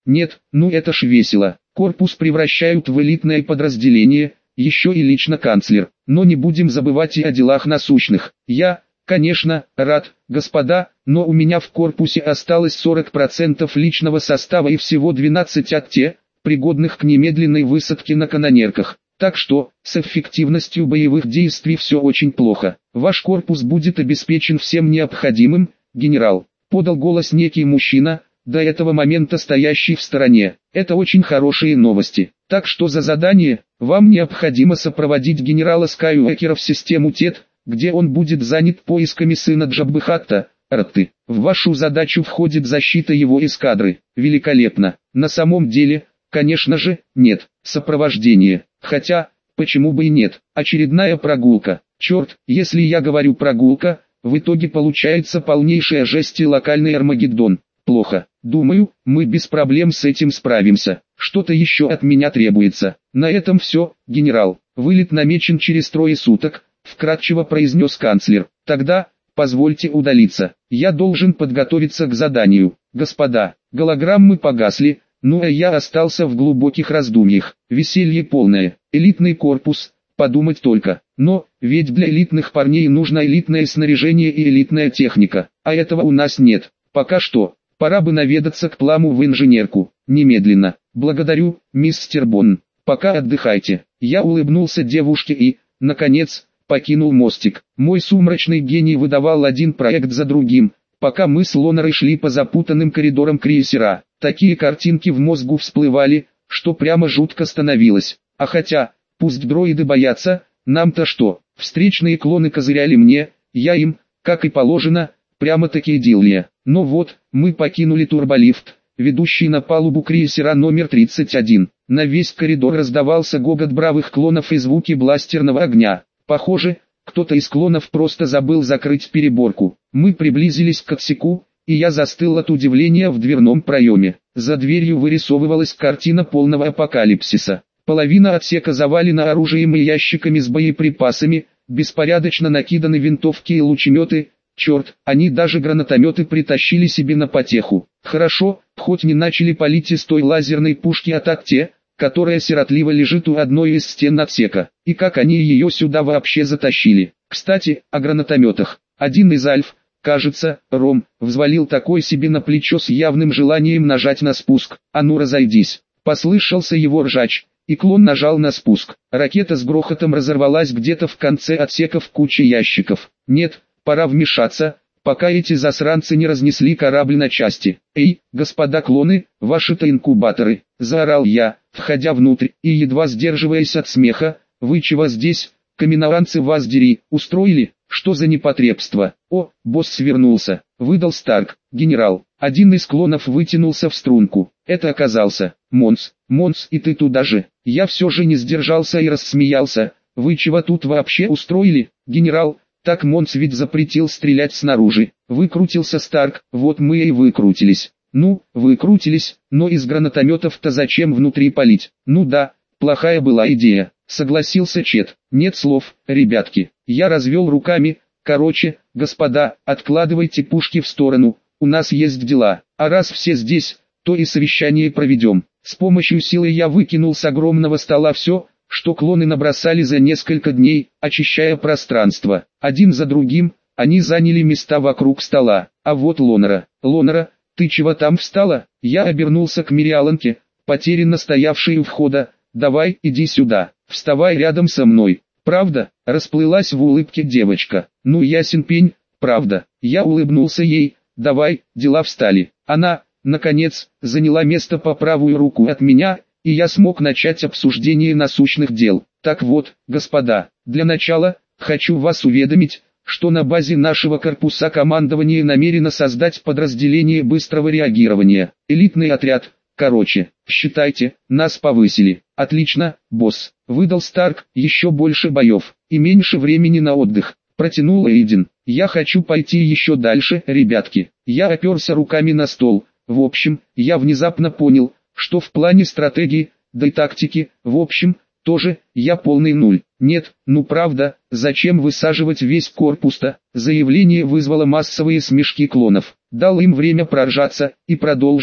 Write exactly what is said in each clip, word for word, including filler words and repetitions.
Нет, ну это ж весело. Корпус превращают в элитное подразделение, еще и лично канцлер. Но не будем забывать и о делах насущных. Я, конечно, рад, господа, но у меня в корпусе осталось сорок процентов личного состава и всего двенадцать атте, пригодных к немедленной высадке на канонерках. Так что, с эффективностью боевых действий все очень плохо. Ваш корпус будет обеспечен всем необходимым, генерал. Подал голос некий мужчина, до этого момента стоящий в стороне. Это очень хорошие новости. Так что за задание, вам необходимо сопроводить генерала Скайуэкера в систему ТЕТ, где он будет занят поисками сына Джаббы-Хатта, Ратты. В вашу задачу входит защита его эскадры. Великолепно. На самом деле, конечно же, нет. Сопровождение. Хотя, почему бы и нет. Очередная прогулка. Черт, если я говорю прогулка, в итоге получается полнейшая жесть и локальный Армагеддон. Плохо. Думаю, мы без проблем с этим справимся. Что-то еще от меня требуется. На этом все, генерал. Вылет намечен через трое суток, вкратчиво произнес канцлер. Тогда, позвольте удалиться. Я должен подготовиться к заданию. Господа, голограммы погасли, ну а я остался в глубоких раздумьях. Веселье полное. Элитный корпус, подумать только. Но, ведь для элитных парней нужно элитное снаряжение и элитная техника. А этого у нас нет. Пока что. Пора бы наведаться к Пламу в инженерку. Немедленно. Благодарю, мистер Бонн. Пока отдыхайте. Я улыбнулся девушке и, наконец, покинул мостик. Мой сумрачный гений выдавал один проект за другим, пока мы с Лонерой шли по запутанным коридорам крейсера. Такие картинки в мозгу всплывали, что прямо жутко становилось. А хотя, пусть дроиды боятся, нам-то что? Встречные клоны козыряли мне, я им, как и положено, прямо-таки идиллия. Но вот, мы покинули турболифт, ведущий на палубу крейсера номер тридцать один. На весь коридор раздавался гогот бравых клонов и звуки бластерного огня. Похоже, кто-то из клонов просто забыл закрыть переборку. Мы приблизились к отсеку, и я застыл от удивления в дверном проеме. За дверью вырисовывалась картина полного апокалипсиса. Половина отсека завалена оружием и ящиками с боеприпасами, беспорядочно накиданы винтовки и лучеметы. Черт, они даже гранатометы притащили себе на потеху. Хорошо, хоть не начали палить из той лазерной пушки от АКТЕ, которая сиротливо лежит у одной из стен отсека. И как они ее сюда вообще затащили? Кстати, о гранатометах. Один из альф, кажется, Ром, взвалил такой себе на плечо с явным желанием нажать на спуск. А ну разойдись. Послышался его ржач, и клон нажал на спуск. Ракета с грохотом разорвалась где-то в конце отсека в куче ящиков. Нет, пора вмешаться, пока эти засранцы не разнесли корабль на части. «Эй, господа клоны, ваши-то инкубаторы!» – заорал я, входя внутрь, и едва сдерживаясь от смеха. «Вы чего здесь, каменованцы, вас дери, устроили? Что за непотребство?» «О, босс свернулся», – выдал Старк. «Генерал». Один из клонов вытянулся в струнку. Это оказался Монс. «Монс, и ты туда же?» Я все же не сдержался и рассмеялся. «Вы чего тут вообще устроили, генерал?» «Так Монс ведь запретил стрелять снаружи». Выкрутился Старк. «Вот мы и выкрутились». «Ну, выкрутились, но из гранатометов-то зачем внутри палить?» «Ну да, плохая была идея», согласился Чет. «Нет слов, ребятки». Я развел руками. «Короче, господа, откладывайте пушки в сторону, у нас есть дела. А раз все здесь, то и совещание проведем». С помощью силы я выкинул с огромного стола все, что клоны набросали за несколько дней, очищая пространство. Один за другим, они заняли места вокруг стола. А вот Лонера. «Лонера, ты чего там встала?» Я обернулся к Мириаланке, потерянно стоявшей у входа. «Давай, иди сюда, вставай рядом со мной». «Правда?» — расплылась в улыбке девочка. «Ну ясен пень, правда». Я улыбнулся ей. «Давай, дела встали». Она, наконец, заняла место по правую руку от меня, и я смог начать обсуждение насущных дел. Так вот, господа, для начала, хочу вас уведомить, что на базе нашего корпуса командование намерено создать подразделение быстрого реагирования. Элитный отряд, короче, считайте, нас повысили. Отлично, босс, выдал Старк. Еще больше боев, и меньше времени на отдых, протянул Эйден. Я хочу пойти еще дальше, ребятки. Я оперся руками на стол. В общем, я внезапно понял, что в плане стратегии, да и тактики, в общем, тоже, я полный нуль. Нет, ну правда, зачем высаживать весь корпус-то? Заявление вызвало массовые смешки клонов. Дал им время проржаться, и продолжил,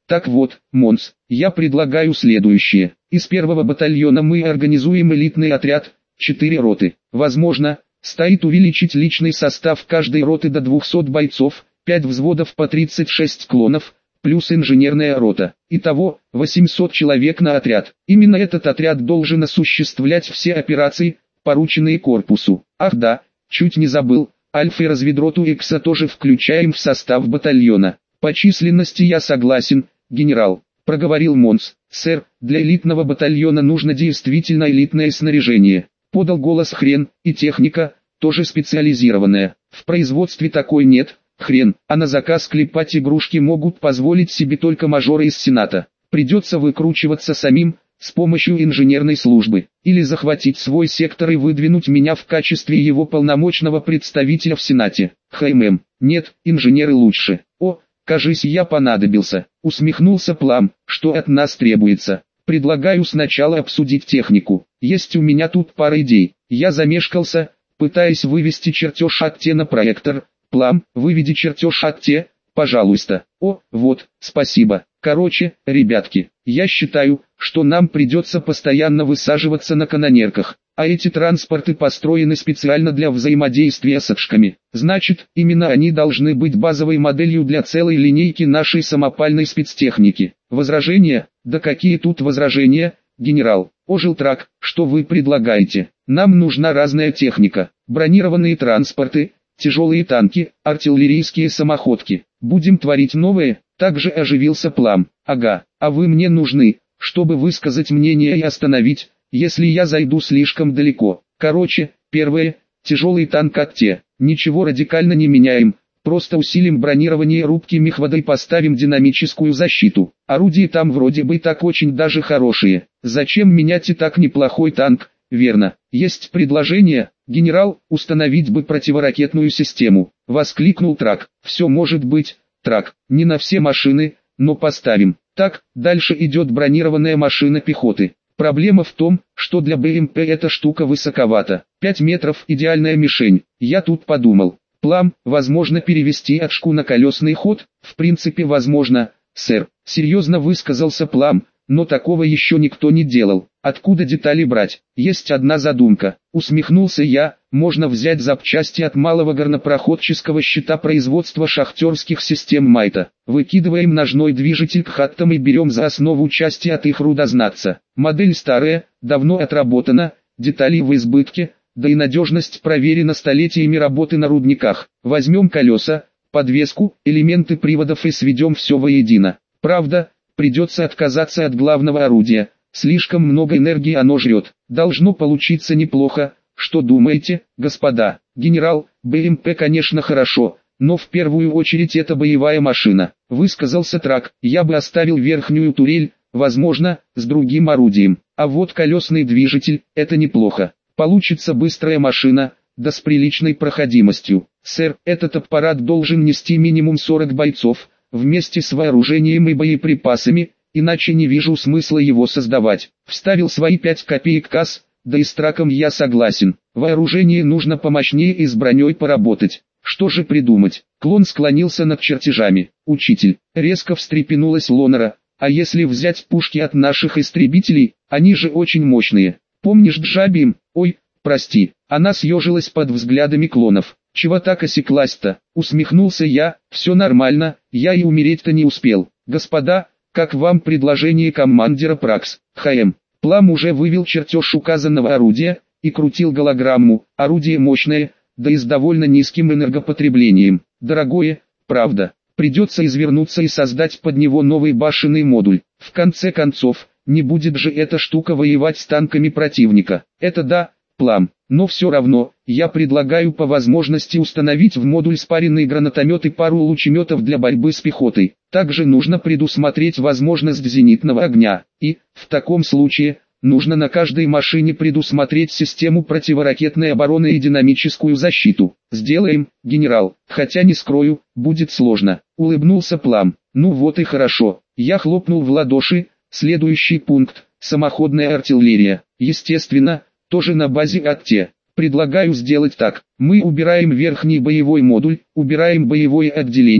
Так вот, Монс, я предлагаю следующее. Из первого батальона мы организуем элитный отряд, четыре роты. Возможно, стоит увеличить личный состав каждой роты до двухсот бойцов, пять взводов по тридцать шесть клонов, плюс инженерная рота. Итого, восемьсот человек на отряд. Именно этот отряд должен осуществлять все операции, порученные корпусу. Ах да, чуть не забыл, Альфа и разведроту Экса тоже включаем в состав батальона. По численности я согласен, генерал, проговорил Монс. Сэр, для элитного батальона нужно действительно элитное снаряжение. Подал голос Хрен, и техника, тоже специализированная. В производстве такой нет, Хрен, а на заказ клепать игрушки могут позволить себе только мажоры из Сената. Придется выкручиваться самим, с помощью инженерной службы, или захватить свой сектор и выдвинуть меня в качестве его полномочного представителя в Сенате. ХММ, нет, инженеры лучше. О, кажись, я понадобился. Усмехнулся Плам, что от нас требуется. Предлагаю сначала обсудить технику. Есть у меня тут пара идей. Я замешкался, пытаясь вывести чертеж Атте на проектор. Плам, выведи чертеж Атте, пожалуйста. О, вот, спасибо. Короче, ребятки, я считаю, что нам придется постоянно высаживаться на канонерках, а эти транспорты построены специально для взаимодействия с отшками. Значит, именно они должны быть базовой моделью для целой линейки нашей самопальной спецтехники. Возражения? Да какие тут возражения, генерал? Ожил Трак, что вы предлагаете? Нам нужна разная техника, бронированные транспорты, тяжелые танки, артиллерийские самоходки. Будем творить новые? Также оживился Плам. Ага, а вы мне нужны, чтобы высказать мнение и остановить, если я зайду слишком далеко. Короче, первое, тяжелый танк Атте. Ничего радикально не меняем, просто усилим бронирование рубки мехвода и поставим динамическую защиту. Орудия там вроде бы так очень даже хорошие. Зачем менять и так неплохой танк? Верно. Есть предложение, генерал, установить бы противоракетную систему. Воскликнул Трак. Все может быть, Трак, не на все машины, но поставим. Так, дальше идет бронированная машина пехоты. Проблема в том, что для БМП эта штука высоковата. пять метров идеальная мишень. Я тут подумал. Плам, возможно перевести отшку на колесный ход? В принципе возможно, сэр. Серьезно высказался Плам, но такого еще никто не делал. Откуда детали брать? Есть одна задумка. Усмехнулся я, можно взять запчасти от малого горнопроходческого щита производства шахтерских систем Майта. Выкидываем ножной движитель к хаттам и берем за основу части от их рудознатца. Модель старая, давно отработана, деталей в избытке, да и надежность проверена столетиями работы на рудниках. Возьмем колеса, подвеску, элементы приводов и сведем все воедино. Правда, придется отказаться от главного орудия. Слишком много энергии оно жрет. Должно получиться неплохо. Что думаете, господа? Генерал, БМП конечно хорошо, но в первую очередь это боевая машина. Высказался Трак. Я бы оставил верхнюю турель, возможно, с другим орудием. А вот колесный движитель, это неплохо. Получится быстрая машина, да с приличной проходимостью. Сэр, этот аппарат должен нести минимум сорок бойцов, вместе с вооружением и боеприпасами, иначе не вижу смысла его создавать. Вставил свои пять копеек Касс, да и с Траком я согласен. Вооружение нужно помощнее и с броней поработать. Что же придумать? Клон склонился над чертежами. Учитель, резко встрепенулась Лонера. А если взять пушки от наших истребителей, они же очень мощные. Помнишь Джабим? Ой, прости. Она съежилась под взглядами клонов. Чего так осеклась-то? Усмехнулся я. Все нормально, я и умереть-то не успел. Господа, как вам предложение командира Пракс? ХМ. Плам уже вывел чертеж указанного орудия и крутил голограмму. Орудие мощное, да и с довольно низким энергопотреблением. Дорогое, правда. Придется извернуться и создать под него новый башенный модуль. В конце концов, не будет же эта штука воевать с танками противника. Это да, Плам. Но все равно, я предлагаю по возможности установить в модуль спаренный гранатомет и пару лучеметов для борьбы с пехотой. Также нужно предусмотреть возможность зенитного огня. И, в таком случае, нужно на каждой машине предусмотреть систему противоракетной обороны и динамическую защиту. Сделаем, генерал, хотя не скрою, будет сложно. Улыбнулся Плам. Ну вот и хорошо. Я хлопнул в ладоши. Следующий пункт – самоходная артиллерия. Естественно, тоже на базе Атте. Предлагаю сделать так. Мы убираем верхний боевой модуль, убираем боевое отделение,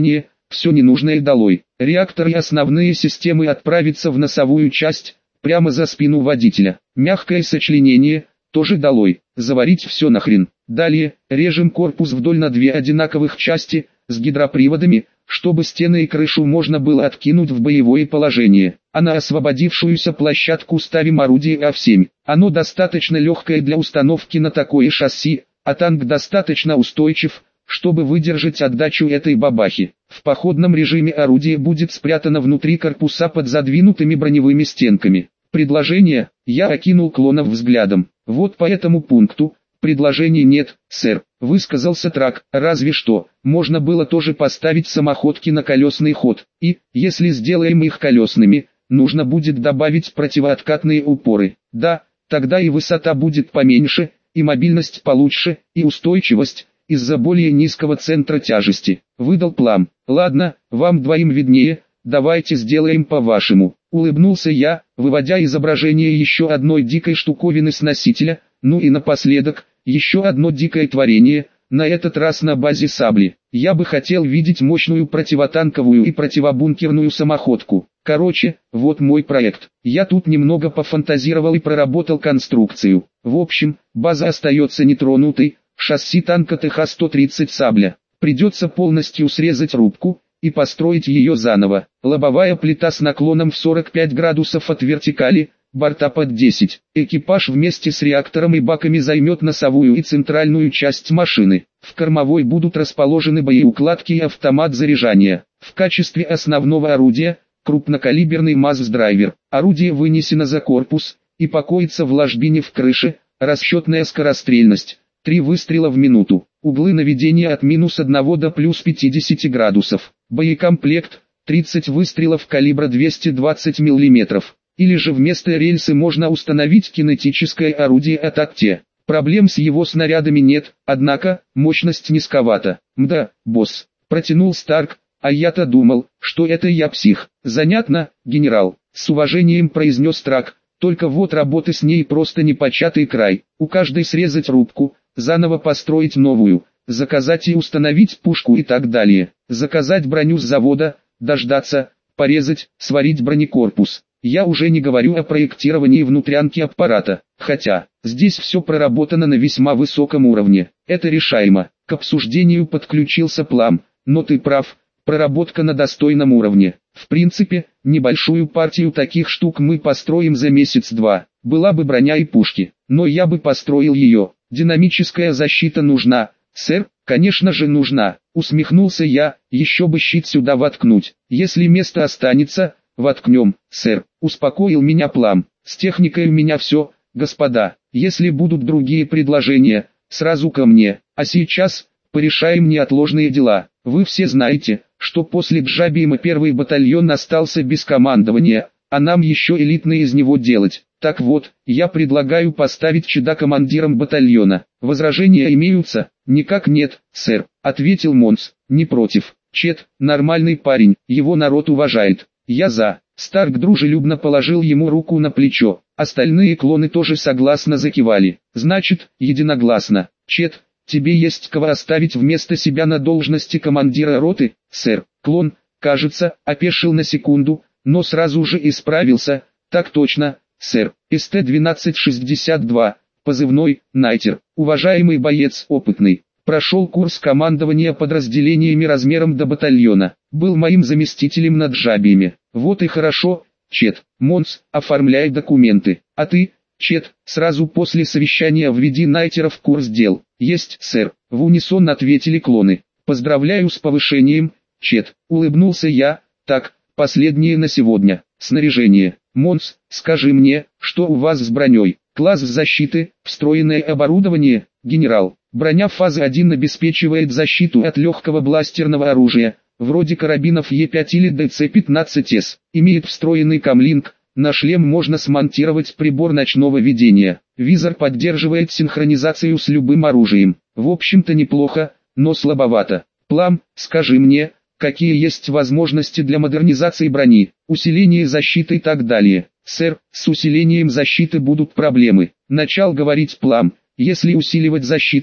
все ненужное долой. Реактор и основные системы отправятся в носовую часть, прямо за спину водителя. Мягкое сочленение, тоже долой. Заварить все нахрен. Далее, режем корпус вдоль на две одинаковых части, с гидроприводами, чтобы стены и крышу можно было откинуть в боевое положение. А на освободившуюся площадку ставим орудие А семь. Оно достаточно легкое для установки на такое шасси, а танк достаточно устойчив, чтобы выдержать отдачу этой бабахи. В походном режиме орудие будет спрятано внутри корпуса под задвинутыми броневыми стенками. Предложение, я окинул Клонов взглядом. Вот по этому пункту, предложений нет, сэр, высказался Трак, разве что, можно было тоже поставить самоходки на колесный ход, и, если сделаем их колесными, нужно будет добавить противооткатные упоры. Да, тогда и высота будет поменьше, и мобильность получше, и устойчивость, из-за более низкого центра тяжести. Выдал Плам. Ладно, вам двоим виднее, давайте сделаем по-вашему. Улыбнулся я, выводя изображение еще одной дикой штуковины с носителя, ну и напоследок, еще одно дикое творение, на этот раз на базе сабли. Я бы хотел видеть мощную противотанковую и противобункерную самоходку. Короче, вот мой проект. Я тут немного пофантазировал и проработал конструкцию. В общем, база остается нетронутой, шасси танка Т Х сто тридцать сабля. Придется полностью срезать рубку и построить ее заново. Лобовая плита с наклоном в сорок пять градусов от вертикали, борта под десять. Экипаж вместе с реактором и баками займет носовую и центральную часть машины. В кормовой будут расположены боеукладки и автомат заряжания. В качестве основного орудия – крупнокалиберный МАЗ-драйвер. Орудие вынесено за корпус и покоится в ложбине в крыше, расчетная скорострельность – три выстрела в минуту. Углы наведения от минус одного до плюс пятидесяти градусов. Боекомплект – тридцать выстрелов калибра двести двадцать миллиметров. Или же вместо рельсы можно установить кинетическое орудие от АКТЕ. Проблем с его снарядами нет, однако, мощность низковата. Мда, босс, протянул Старк, а я-то думал, что это я псих. Занятно, генерал, с уважением произнес Трак, только вот работы с ней просто непочатый край. У каждой срезать рубку, заново построить новую, заказать и установить пушку и так далее. Заказать броню с завода, дождаться, порезать, сварить бронекорпус. Я уже не говорю о проектировании внутрянки аппарата, хотя, здесь все проработано на весьма высоком уровне, это решаемо. К обсуждению подключился Плам, но ты прав, проработка на достойном уровне. В принципе, небольшую партию таких штук мы построим за месяц-два, была бы броня и пушки, но я бы построил ее. Динамическая защита нужна, сэр, конечно же нужна, усмехнулся я, еще бы щит сюда воткнуть, если место останется, воткнем, сэр, успокоил меня Плам. С техникой у меня все, господа, если будут другие предложения, сразу ко мне, а сейчас, порешаем неотложные дела. Вы все знаете, что после Джабима первый батальон остался без командования, а нам еще элитный из него делать. Так вот, я предлагаю поставить Чеда командиром батальона. Возражения имеются? Никак нет, сэр, ответил Монс, не против. Чед, нормальный парень, его народ уважает. Я за. Старк дружелюбно положил ему руку на плечо. Остальные клоны тоже согласно закивали. Значит, единогласно. Чед, тебе есть кого оставить вместо себя на должности командира роты, сэр. Клон, кажется, опешил на секунду, но сразу же исправился. Так точно, сэр. Эс Тэ двенадцать шестьдесят два, позывной, Найтер. Уважаемый боец опытный. Прошел курс командования подразделениями размером до батальона. Был моим заместителем над Джабиями. Вот и хорошо, Чет. Монс, оформляй документы. А ты, Чет, сразу после совещания введи Найтера в курс дел. Есть, сэр. В унисон ответили клоны. Поздравляю с повышением, Чет. Улыбнулся я. Так, последнее на сегодня. Снаряжение. Монс, скажи мне, что у вас с броней? Класс защиты, встроенное оборудование, генерал. Броня фазы один обеспечивает защиту от легкого бластерного оружия, вроде карабинов Е пять или Д Ц пятнадцать С. Имеет встроенный камлинг, на шлем можно смонтировать прибор ночного видения. Визор поддерживает синхронизацию с любым оружием. В общем-то неплохо, но слабовато. Плам, скажи мне, какие есть возможности для модернизации брони, усиления защиты и так далее. Сэр, с усилением защиты будут проблемы. Начал говорить Плам. Если усиливать защиту,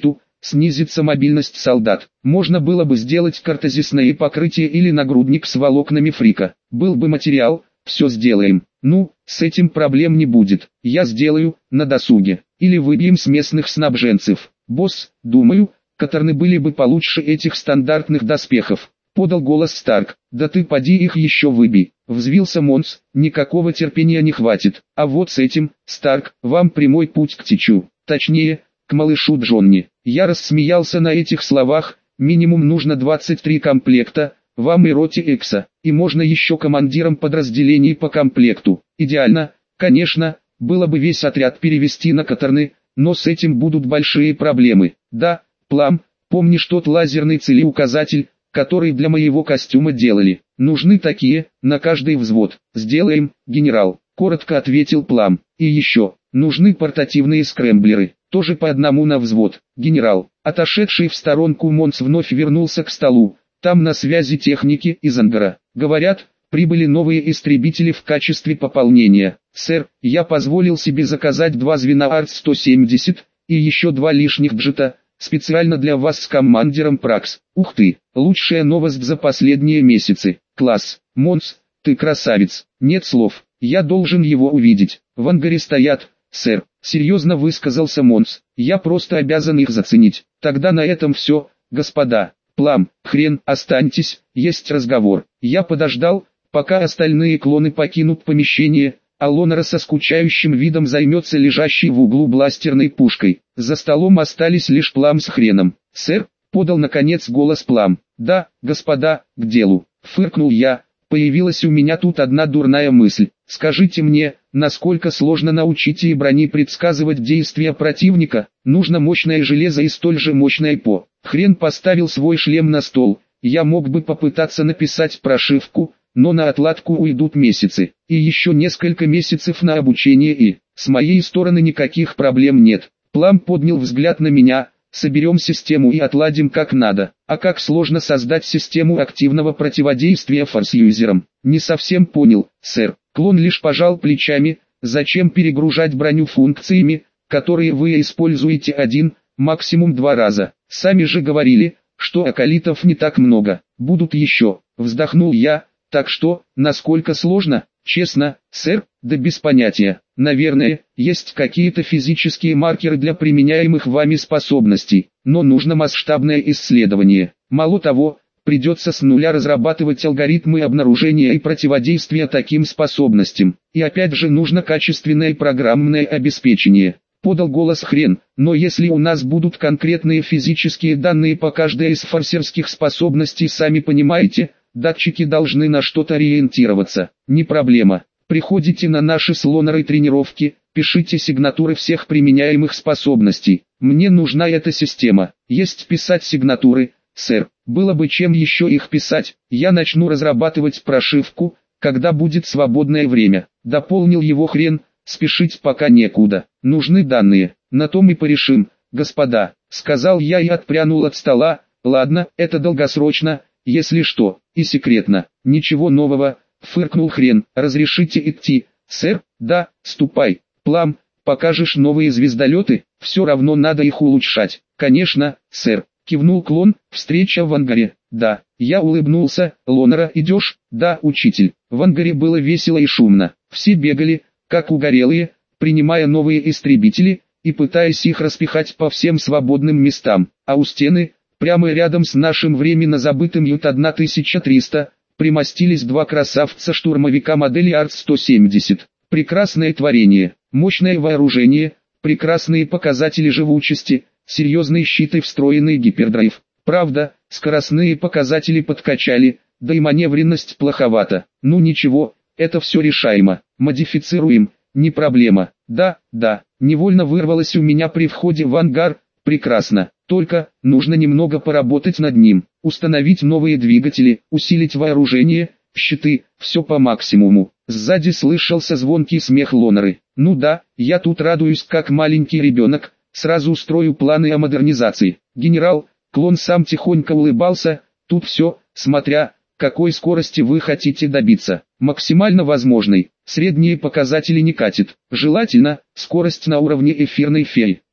снизится мобильность солдат. Можно было бы сделать картезисное покрытие или нагрудник с волокнами фрика. Был бы материал, все сделаем. Ну, с этим проблем не будет. Я сделаю, на досуге. Или выбьем с местных снабженцев. Босс, думаю, каторны были бы получше этих стандартных доспехов. Подал голос Старк. Да ты поди их еще выбей. Взвился Монс, никакого терпения не хватит. А вот с этим, Старк, вам прямой путь к Тичу. Точнее, к малышу Джонни. Я рассмеялся на этих словах. Минимум нужно двадцать три комплекта, вам и роте Экса, и можно еще командирам подразделений по комплекту. Идеально, конечно, было бы весь отряд перевести на каторны, но с этим будут большие проблемы. Да, Плам, помнишь тот лазерный целеуказатель, который для моего костюма делали? Нужны такие, на каждый взвод. Сделаем, генерал, коротко ответил Плам. И еще, нужны портативные скрэмблеры, тоже по одному на взвод. Генерал, отошедший в сторонку Монс вновь вернулся к столу. Там на связи техники из ангара. Говорят, прибыли новые истребители в качестве пополнения. Сэр, я позволил себе заказать два звена Арт сто семьдесят и еще два лишних джета, специально для вас с командиром Пракс. Ух ты, лучшая новость за последние месяцы. Класс, Монс, ты красавец. Нет слов, я должен его увидеть. В ангаре стоят, сэр, серьезно высказался Монс. Я просто обязан их заценить. Тогда на этом все, господа. Плам, хрен, останьтесь, есть разговор. Я подождал, пока остальные клоны покинут помещение, а Лонера со скучающим видом займется лежащей в углу бластерной пушкой. За столом остались лишь Плам с хреном. «Сэр», — подал наконец голос Плам. «Да, господа, к делу», — фыркнул я. «Появилась у меня тут одна дурная мысль. Скажите мне, насколько сложно научить и брони предсказывать действия противника? Нужно мощное железо и столь же мощное ПО». Хрен поставил свой шлем на стол. Я мог бы попытаться написать прошивку, но на отладку уйдут месяцы. И еще несколько месяцев на обучение, и с моей стороны никаких проблем нет. Плам поднял взгляд на меня. Соберем систему и отладим как надо. А как сложно создать систему активного противодействия форс-юзерам? Не совсем понял, сэр. Клон лишь пожал плечами. Зачем перегружать броню функциями, которые вы используете один, максимум два раза? Сами же говорили, что акалитов не так много. Будут еще. Вздохнул я. Так что, насколько сложно? Честно, сэр, да без понятия. Наверное, есть какие-то физические маркеры для применяемых вами способностей, но нужно масштабное исследование. Мало того, придется с нуля разрабатывать алгоритмы обнаружения и противодействия таким способностям. И опять же нужно качественное программное обеспечение. Подал голос Хрен, но если у нас будут конкретные физические данные по каждой из форсерских способностей, сами понимаете, датчики должны на что-то ориентироваться. Не проблема. Приходите на наши с Лонерой тренировки, пишите сигнатуры всех применяемых способностей. Мне нужна эта система. Есть писать сигнатуры, сэр. Было бы чем еще их писать. Я начну разрабатывать прошивку, когда будет свободное время. Дополнил его Хрен, спешить пока некуда. Нужны данные. На том и порешим, господа. Сказал я и отпрянул от стола. Ладно, это долгосрочно, если что, и секретно. Ничего нового. Фыркнул Хрен. Разрешите идти, сэр? Да, ступай. Плам, покажешь новые звездолеты? Все равно надо их улучшать. Конечно, сэр. Кивнул Клон. Встреча в ангаре. Да. Я улыбнулся. Лонера, идешь? Да, учитель. В ангаре было весело и шумно. Все бегали, как угорелые, принимая новые истребители и пытаясь их распихать по всем свободным местам. А у стены, прямо рядом с нашим временно забытым Ют тысяча триста, примостились два красавца-штурмовика модели Арт сто семьдесят. Прекрасное творение, мощное вооружение, прекрасные показатели живучести, серьезные щиты, встроенный гипердрайв. Правда, скоростные показатели подкачали, да и маневренность плоховата. Ну ничего, это все решаемо, модифицируем, не проблема. Да, да, невольно вырвалось у меня при входе в ангар. Прекрасно, только нужно немного поработать над ним, установить новые двигатели, усилить вооружение, щиты, все по максимуму. Сзади слышался звонкий смех Лонеры. Ну да, я тут радуюсь как маленький ребенок, сразу устрою планы о модернизации. Генерал, Клон сам тихонько улыбался, тут все, смотря, какой скорости вы хотите добиться. Максимально возможной, средние показатели не катит. Желательно, скорость на уровне эфирной феи.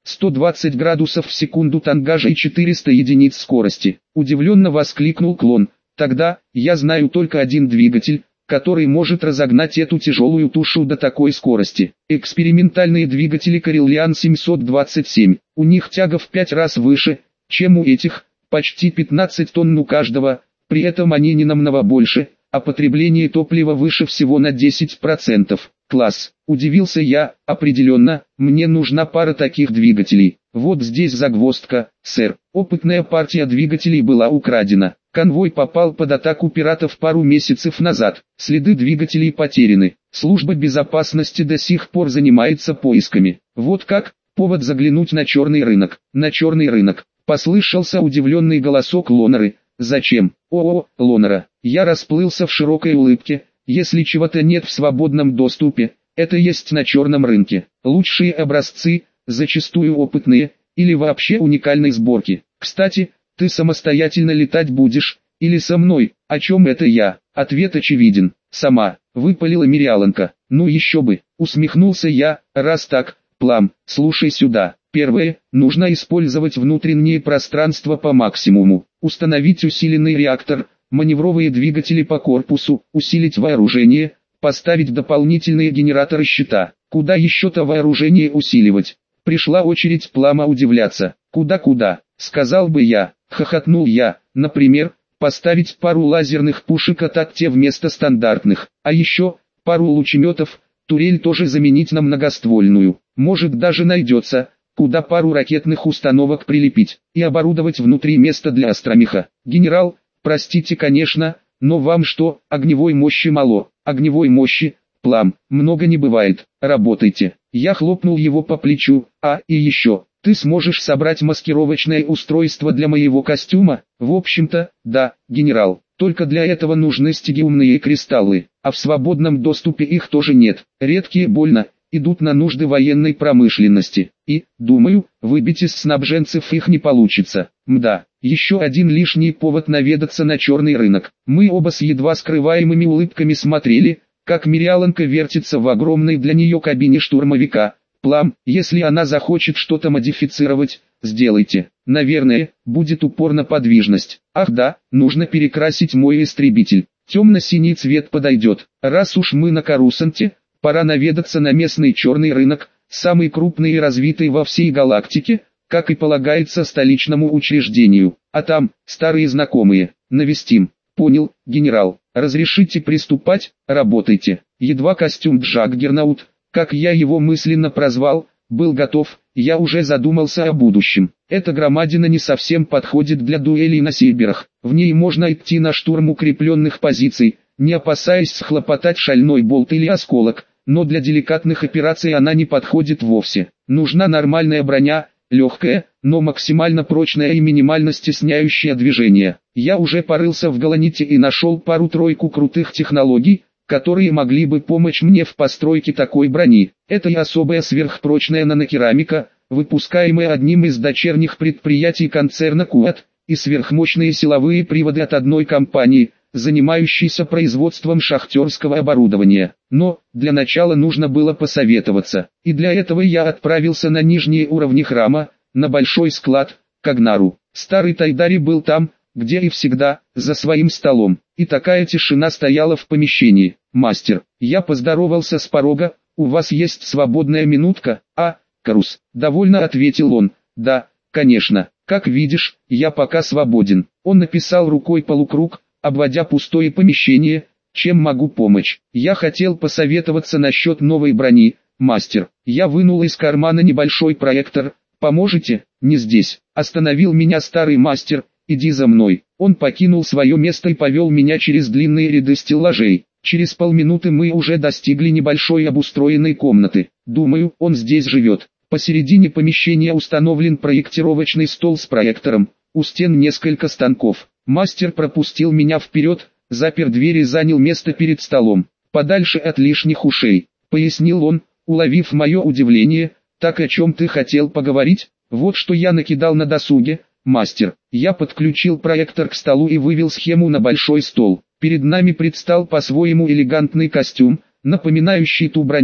сто двадцать градусов в секунду тангажа и четыреста единиц скорости. Удивленно воскликнул клон. Тогда, я знаю только один двигатель, который может разогнать эту тяжелую тушу до такой скорости. Экспериментальные двигатели Carillion семьсот двадцать семь. У них тяга в пять раз выше, чем у этих, почти пятнадцать тонн у каждого, при этом они не намного больше, а потребление топлива выше всего на десять процентов. Класс, удивился я, определенно, мне нужна пара таких двигателей. Вот здесь загвоздка, сэр. Опытная партия двигателей была украдена. Конвой попал под атаку пиратов пару месяцев назад. Следы двигателей потеряны. Служба безопасности до сих пор занимается поисками. Вот как? Повод заглянуть на черный рынок. На черный рынок. Послышался удивленный голосок Лонеры. Зачем? О-о, Лонера. Я расплылся в широкой улыбке. Если чего-то нет в свободном доступе, это есть на черном рынке. Лучшие образцы, зачастую опытные, или вообще уникальной сборки. Кстати, ты самостоятельно летать будешь, или со мной? О чем это я? Ответ очевиден. Сама, выпалила Мириаланка. Ну еще бы, усмехнулся я, раз так, Плам, слушай сюда. Первое, нужно использовать внутреннее пространство по максимуму, установить усиленный реактор, маневровые двигатели по корпусу, усилить вооружение, поставить дополнительные генераторы щита. Куда еще-то вооружение усиливать? Пришла очередь Плама удивляться. Куда-куда, сказал бы я, хохотнул я, например, поставить пару лазерных пушек от АТ вместо стандартных, а еще, пару лучеметов, турель тоже заменить на многоствольную, может даже найдется, куда пару ракетных установок прилепить, и оборудовать внутри место для астромеха. Генерал, простите конечно, но вам что, огневой мощи мало, огневой мощи, Плам, много не бывает, работайте. Я хлопнул его по плечу, а, и еще, ты сможешь собрать маскировочное устройство для моего костюма? В общем-то, да, генерал, только для этого нужны стигиумные кристаллы, а в свободном доступе их тоже нет, редкие больно, идут на нужды военной промышленности, и, думаю, выбить из снабженцев их не получится. Мда, еще один лишний повод наведаться на черный рынок. Мы оба с едва скрываемыми улыбками смотрели, как Мириаланка вертится в огромной для нее кабине штурмовика. Плам, если она захочет что-то модифицировать, сделайте. Наверное, будет упор на подвижность. Ах да, нужно перекрасить мой истребитель. Темно-синий цвет подойдет. Раз уж мы на Корусанте, пора наведаться на местный черный рынок, самый крупный и развитый во всей галактике, как и полагается столичному учреждению. А там, старые знакомые, навестим. Понял, генерал. Разрешите приступать, работайте. Едва костюм Джаггернаут, как я его мысленно прозвал, был готов, я уже задумался о будущем. Эта громадина не совсем подходит для дуэлей на Сейберах. В ней можно идти на штурм укрепленных позиций, не опасаясь схлопотать шальной болт или осколок, но для деликатных операций она не подходит вовсе. Нужна нормальная броня, легкая, но максимально прочная и минимально стесняющая движение. Я уже порылся в Галаните и нашел пару-тройку крутых технологий, которые могли бы помочь мне в постройке такой брони. Это и особая сверхпрочная нанокерамика, выпускаемая одним из дочерних предприятий концерна Куат, и сверхмощные силовые приводы от одной компании, занимающейся производством шахтерского оборудования. Но, для начала нужно было посоветоваться, и для этого я отправился на нижние уровни храма, на большой склад, к Агнару. Старый Тайдари был там, где и всегда, за своим столом, и такая тишина стояла в помещении. «Мастер, я поздоровался с порога, у вас есть свободная минутка?» «А, Карус», довольно ответил он, «да, конечно, как видишь, я пока свободен». Он написал рукой полукруг, обводя пустое помещение. «Чем могу помочь? Я хотел посоветоваться насчет новой брони, мастер». Я вынул из кармана небольшой проектор. «Поможете?» «Не здесь», остановил меня старый мастер. «Иди за мной». Он покинул свое место и повел меня через длинные ряды стеллажей. Через полминуты мы уже достигли небольшой обустроенной комнаты. Думаю, он здесь живет. Посередине помещения установлен проектировочный стол с проектором. У стен несколько станков. Мастер пропустил меня вперед, запер дверь и занял место перед столом, подальше от лишних ушей, пояснил он, уловив мое удивление. «Так о чем ты хотел поговорить?» «Вот что я накидал на досуге, мастер». Я подключил проектор к столу и вывел схему на большой стол. Перед нами предстал по-своему элегантный костюм, напоминающий ту броню,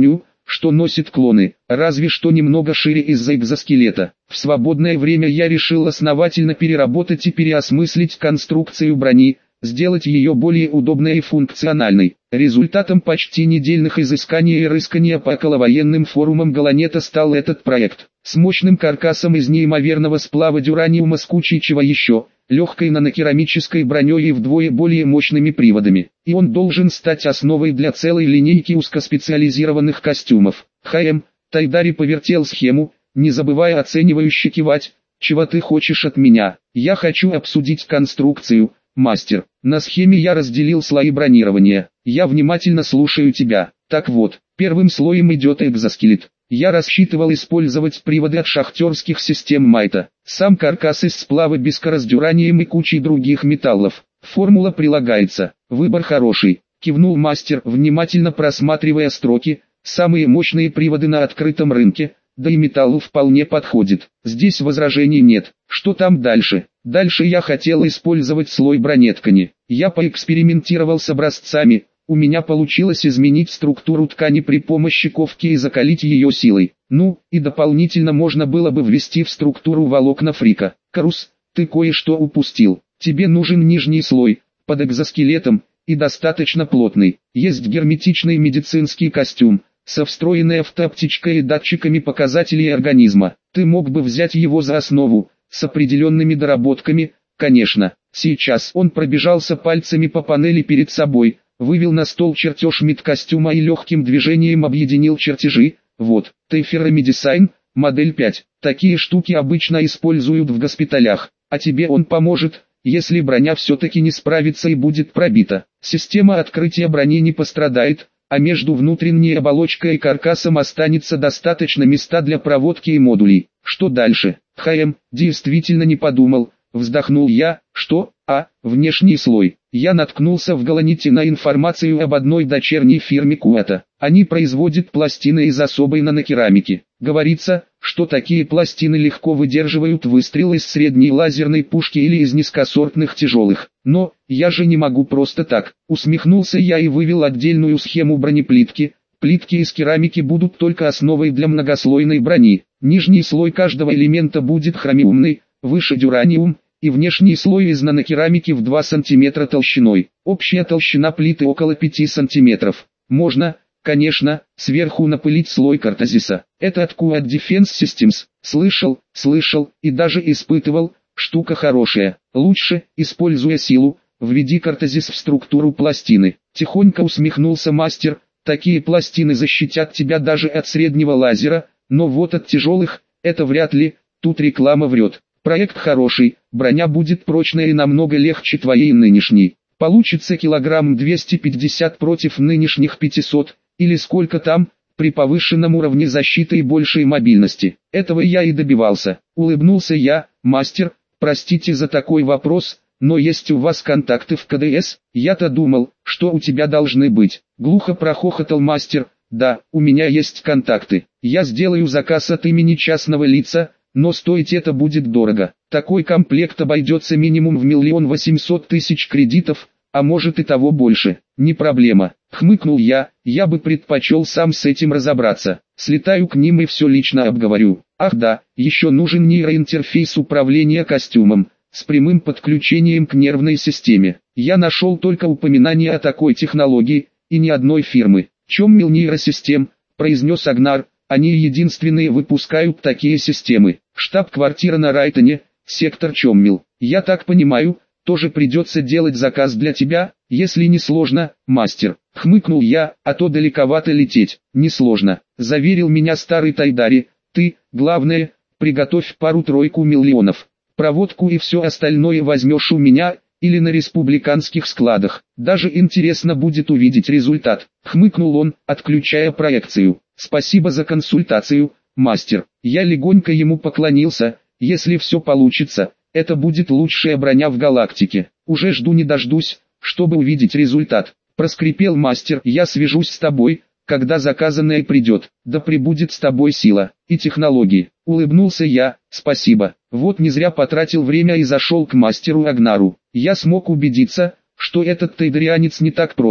что носит клоны, разве что немного шире из-за экзоскелета. В свободное время я решил основательно переработать и переосмыслить конструкцию брони, сделать ее более удобной и функциональной. Результатом почти недельных изысканий и рыскания по околовоенным форумам Галанета стал этот проект. С мощным каркасом из неимоверного сплава дюраниума с кучей чего еще, легкой нанокерамической броней и вдвое более мощными приводами. И он должен стать основой для целой линейки узкоспециализированных костюмов. ХМ, Тайдари повертел схему, не забывая оценивающе кивать. «Чего ты хочешь от меня?» «Я хочу обсудить конструкцию, мастер. На схеме я разделил слои бронирования. Я внимательно слушаю тебя. Так вот, первым слоем идет экзоскелет. Я рассчитывал использовать приводы от шахтерских систем Майта. Сам каркас из сплава бескоросдюранием и кучей других металлов. Формула прилагается. Выбор хороший», — кивнул мастер, внимательно просматривая строки. «Самые мощные приводы на открытом рынке, да и металлу вполне подходит. Здесь возражений нет. Что там дальше?» «Дальше я хотел использовать слой бронеткани. Я поэкспериментировал с образцами. У меня получилось изменить структуру ткани при помощи ковки и закалить ее силой. Ну, и дополнительно можно было бы ввести в структуру волокна фрика. Карус, ты кое-что упустил. Тебе нужен нижний слой, под экзоскелетом, и достаточно плотный. Есть герметичный медицинский костюм, со встроенной автоптичкой и датчиками показателей организма. Ты мог бы взять его за основу, с определенными доработками, конечно». Сейчас он пробежался пальцами по панели перед собой, вывел на стол чертеж медкостюма и легким движением объединил чертежи. Вот, Тейфера Медисайн, модель пять. Такие штуки обычно используют в госпиталях, а тебе он поможет, если броня все-таки не справится и будет пробита. Система открытия брони не пострадает, а между внутренней оболочкой и каркасом останется достаточно места для проводки и модулей. Что дальше? ХМ, действительно не подумал. Вздохнул я. Что? А, внешний слой. Я наткнулся в Галанете на информацию об одной дочерней фирме Куэта. Они производят пластины из особой нанокерамики. Говорится, что такие пластины легко выдерживают выстрел из средней лазерной пушки или из низкосортных тяжелых. Но, я же не могу просто так. Усмехнулся я и вывел отдельную схему бронеплитки. Плитки из керамики будут только основой для многослойной брони. Нижний слой каждого элемента будет хромиумный, выше дюраниум, и внешний слой из нанокерамики в два сантиметра толщиной. Общая толщина плиты около пяти сантиметров. Можно, конечно, сверху напылить слой картазиса. Это от Quad Defense Systems. Слышал, слышал и даже испытывал. Штука хорошая. Лучше, используя силу, введи картазис в структуру пластины. Тихонько усмехнулся мастер. Такие пластины защитят тебя даже от среднего лазера, но вот от тяжелых, это вряд ли. Тут реклама врет. Проект хороший, броня будет прочная и намного легче твоей нынешней. Получится килограмм двести пятьдесят против нынешних пятисот, или сколько там, при повышенном уровне защиты и большей мобильности. Этого я и добивался. Улыбнулся я. Мастер, простите за такой вопрос, но есть у вас контакты в КДС? Я-то думал, что у тебя должны быть. Глухо прохохотал мастер. Да, у меня есть контакты. Я сделаю заказ от имени частного лица, но стоить это будет дорого. Такой комплект обойдется минимум в миллион восемьсот тысяч кредитов, а может и того больше. Не проблема. Хмыкнул я, я бы предпочел сам с этим разобраться. Слетаю к ним и все лично обговорю. Ах да, еще нужен нейроинтерфейс управления костюмом, с прямым подключением к нервной системе. Я нашел только упоминание о такой технологии, и ни одной фирмы. Чоммил нейросистем, произнес Агнар. Они единственные выпускают такие системы. Штаб-квартира на Райтоне, сектор Чоммил. Я так понимаю, тоже придется делать заказ для тебя, если не сложно, мастер. Хмыкнул я, а то далековато лететь. Не сложно, заверил меня старый Тайдари. Ты, главное, приготовь пару-тройку миллионов. Проводку и все остальное возьмешь у меня, или на республиканских складах. Даже интересно будет увидеть результат. Хмыкнул он, отключая проекцию. Спасибо за консультацию, мастер. Я легонько ему поклонился. Если все получится, это будет лучшая броня в галактике. Уже жду не дождусь, чтобы увидеть результат. Проскрипел мастер. Я свяжусь с тобой, когда заказанное придет. Да пребудет с тобой сила и технологии. Улыбнулся я. Спасибо. Вот не зря потратил время и зашел к мастеру Агнару. Я смог убедиться, что этот тайдарианец не так прост,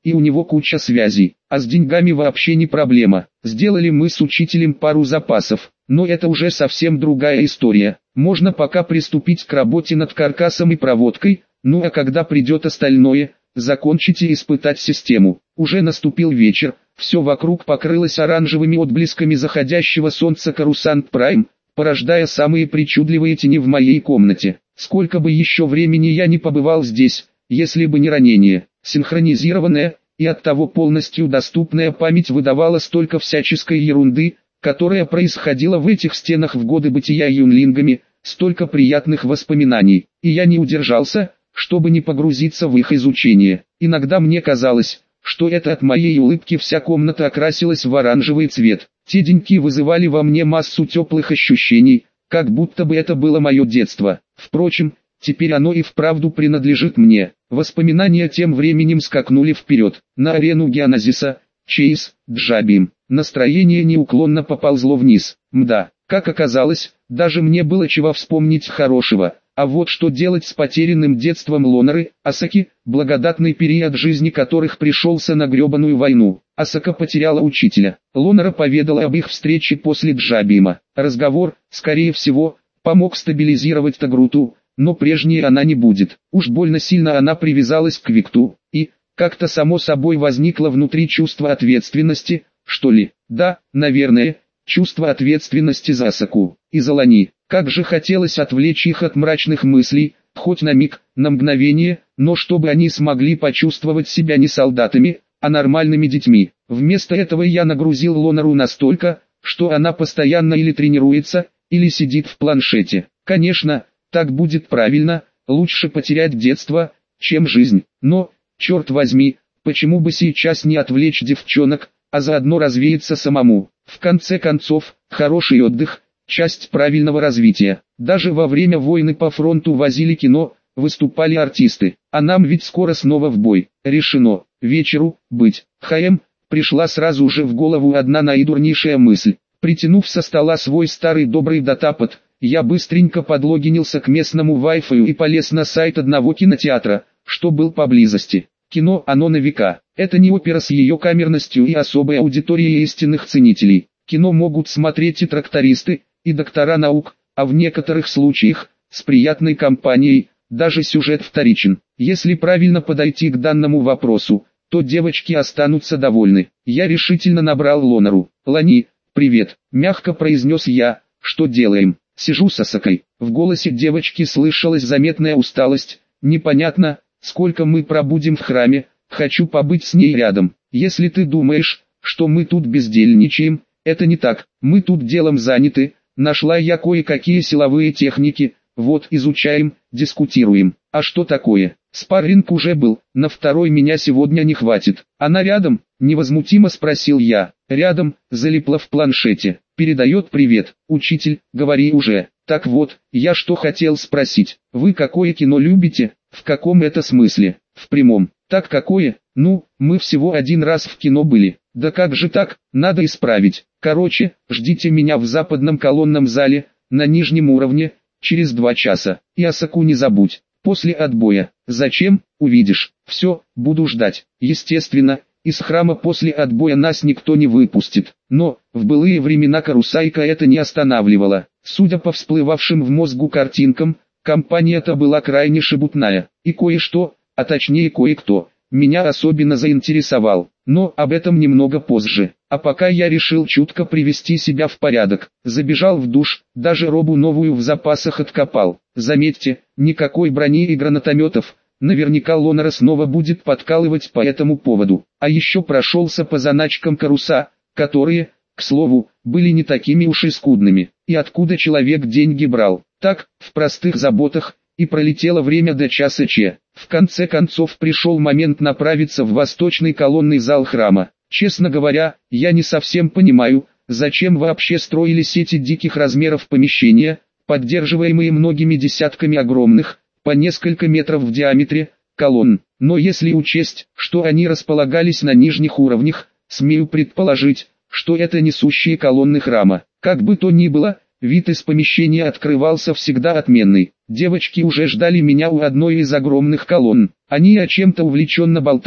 и у него куча связей, а с деньгами вообще не проблема. Сделали мы с учителем пару запасов, но это уже совсем другая история. Можно пока приступить к работе над каркасом и проводкой, ну а когда придет остальное, закончить и испытать систему. Уже наступил вечер, все вокруг покрылось оранжевыми отблесками заходящего солнца Coruscant Prime, порождая самые причудливые тени в моей комнате. Сколько бы еще времени я не побывал здесь, если бы не ранение, синхронизированная и оттого полностью доступная память выдавала столько всяческой ерунды, которая происходила в этих стенах в годы бытия юнлингами, столько приятных воспоминаний, и я не удержался, чтобы не погрузиться в их изучение. Иногда мне казалось, что это от моей улыбки вся комната окрасилась в оранжевый цвет. Те деньки вызывали во мне массу теплых ощущений, как будто бы это было мое детство. Впрочем, теперь оно и вправду принадлежит мне. Воспоминания тем временем скакнули вперед, на арену Геонозиса, Чейз, Джабим. Настроение неуклонно поползло вниз. Мда, как оказалось, даже мне было чего вспомнить хорошего. А вот что делать с потерянным детством Лонары, Асаки, благодатный период жизни которых пришелся на гребаную войну. Асака потеряла учителя. Лонара поведала об их встрече после Джабима. Разговор, скорее всего, помог стабилизировать Тагруту, но прежней она не будет. Уж больно сильно она привязалась к Викту, и, как-то само собой возникло внутри чувство ответственности, что ли. Да, наверное, чувство ответственности за Асаку и за Лани. Как же хотелось отвлечь их от мрачных мыслей, хоть на миг, на мгновение, но чтобы они смогли почувствовать себя не солдатами, а нормальными детьми. Вместо этого я нагрузил Лонару настолько, что она постоянно или тренируется, или сидит в планшете. Конечно, так будет правильно, лучше потерять детство, чем жизнь. Но, черт возьми, почему бы сейчас не отвлечь девчонок, а заодно развеяться самому. В конце концов, хороший отдых – часть правильного развития. Даже во время войны по фронту возили кино, выступали артисты. А нам ведь скоро снова в бой. Решено, вечеру, быть. ХМ, пришла сразу же в голову одна наидурнейшая мысль. Притянув со стола свой старый добрый датапад, я быстренько подлогинился к местному Wi-Fi и полез на сайт одного кинотеатра, что был поблизости. Кино оно на века. Это не опера с ее камерностью и особой аудиторией истинных ценителей. Кино могут смотреть и трактористы, и доктора наук, а в некоторых случаях, с приятной компанией, даже сюжет вторичен. Если правильно подойти к данному вопросу, то девочки останутся довольны. Я решительно набрал Лонару. «Лани, привет», — мягко произнес я, — «что делаем?» «Сижу с Асакой». В голосе девочки слышалась заметная усталость. «Непонятно, сколько мы пробудем в храме, хочу побыть с ней рядом. Если ты думаешь, что мы тут бездельничаем, это не так, мы тут делом заняты, нашла я кое-какие силовые техники, вот изучаем, дискутируем. А что такое? Спарринг уже был, на второй меня сегодня не хватит. Она рядом? Невозмутимо спросил я. Рядом, залипла в планшете. Передает привет, учитель, говори уже. Так вот, я что хотел спросить, вы какое кино любите? В каком это смысле? В прямом. Так какое? Ну, мы всего один раз в кино были. Да как же так, надо исправить. Короче, ждите меня в западном колонном зале, на нижнем уровне, через два часа. И Асаку не забудь. После отбоя. Зачем? Увидишь. Все, буду ждать. Естественно, из храма после отбоя нас никто не выпустит. Но, в былые времена Карусайка это не останавливало. Судя по всплывавшим в мозгу картинкам, компания-то была крайне шебутная. И кое-что, а точнее кое-кто, меня особенно заинтересовал. Но об этом немного позже. А пока я решил чутко привести себя в порядок. Забежал в душ, даже робу новую в запасах откопал. Заметьте, никакой брони и гранатометов. Наверняка Лонара снова будет подкалывать по этому поводу. А еще прошелся по заначкам Каруса, которые, к слову, были не такими уж и скудными. И откуда человек деньги брал? Так, в простых заботах. И пролетело время до часа че. В конце концов пришел момент направиться в восточный колонный зал храма. Честно говоря, я не совсем понимаю, зачем вообще строились эти диких размеров помещения, поддерживаемые многими десятками огромных, по несколько метров в диаметре, колонн. Но если учесть, что они располагались на нижних уровнях, смею предположить, что это несущие колонны храма. Как бы то ни было, вид из помещения открывался всегда отменный. Девочки уже ждали меня у одной из огромных колонн. Они о чем-то увлеченно болтали,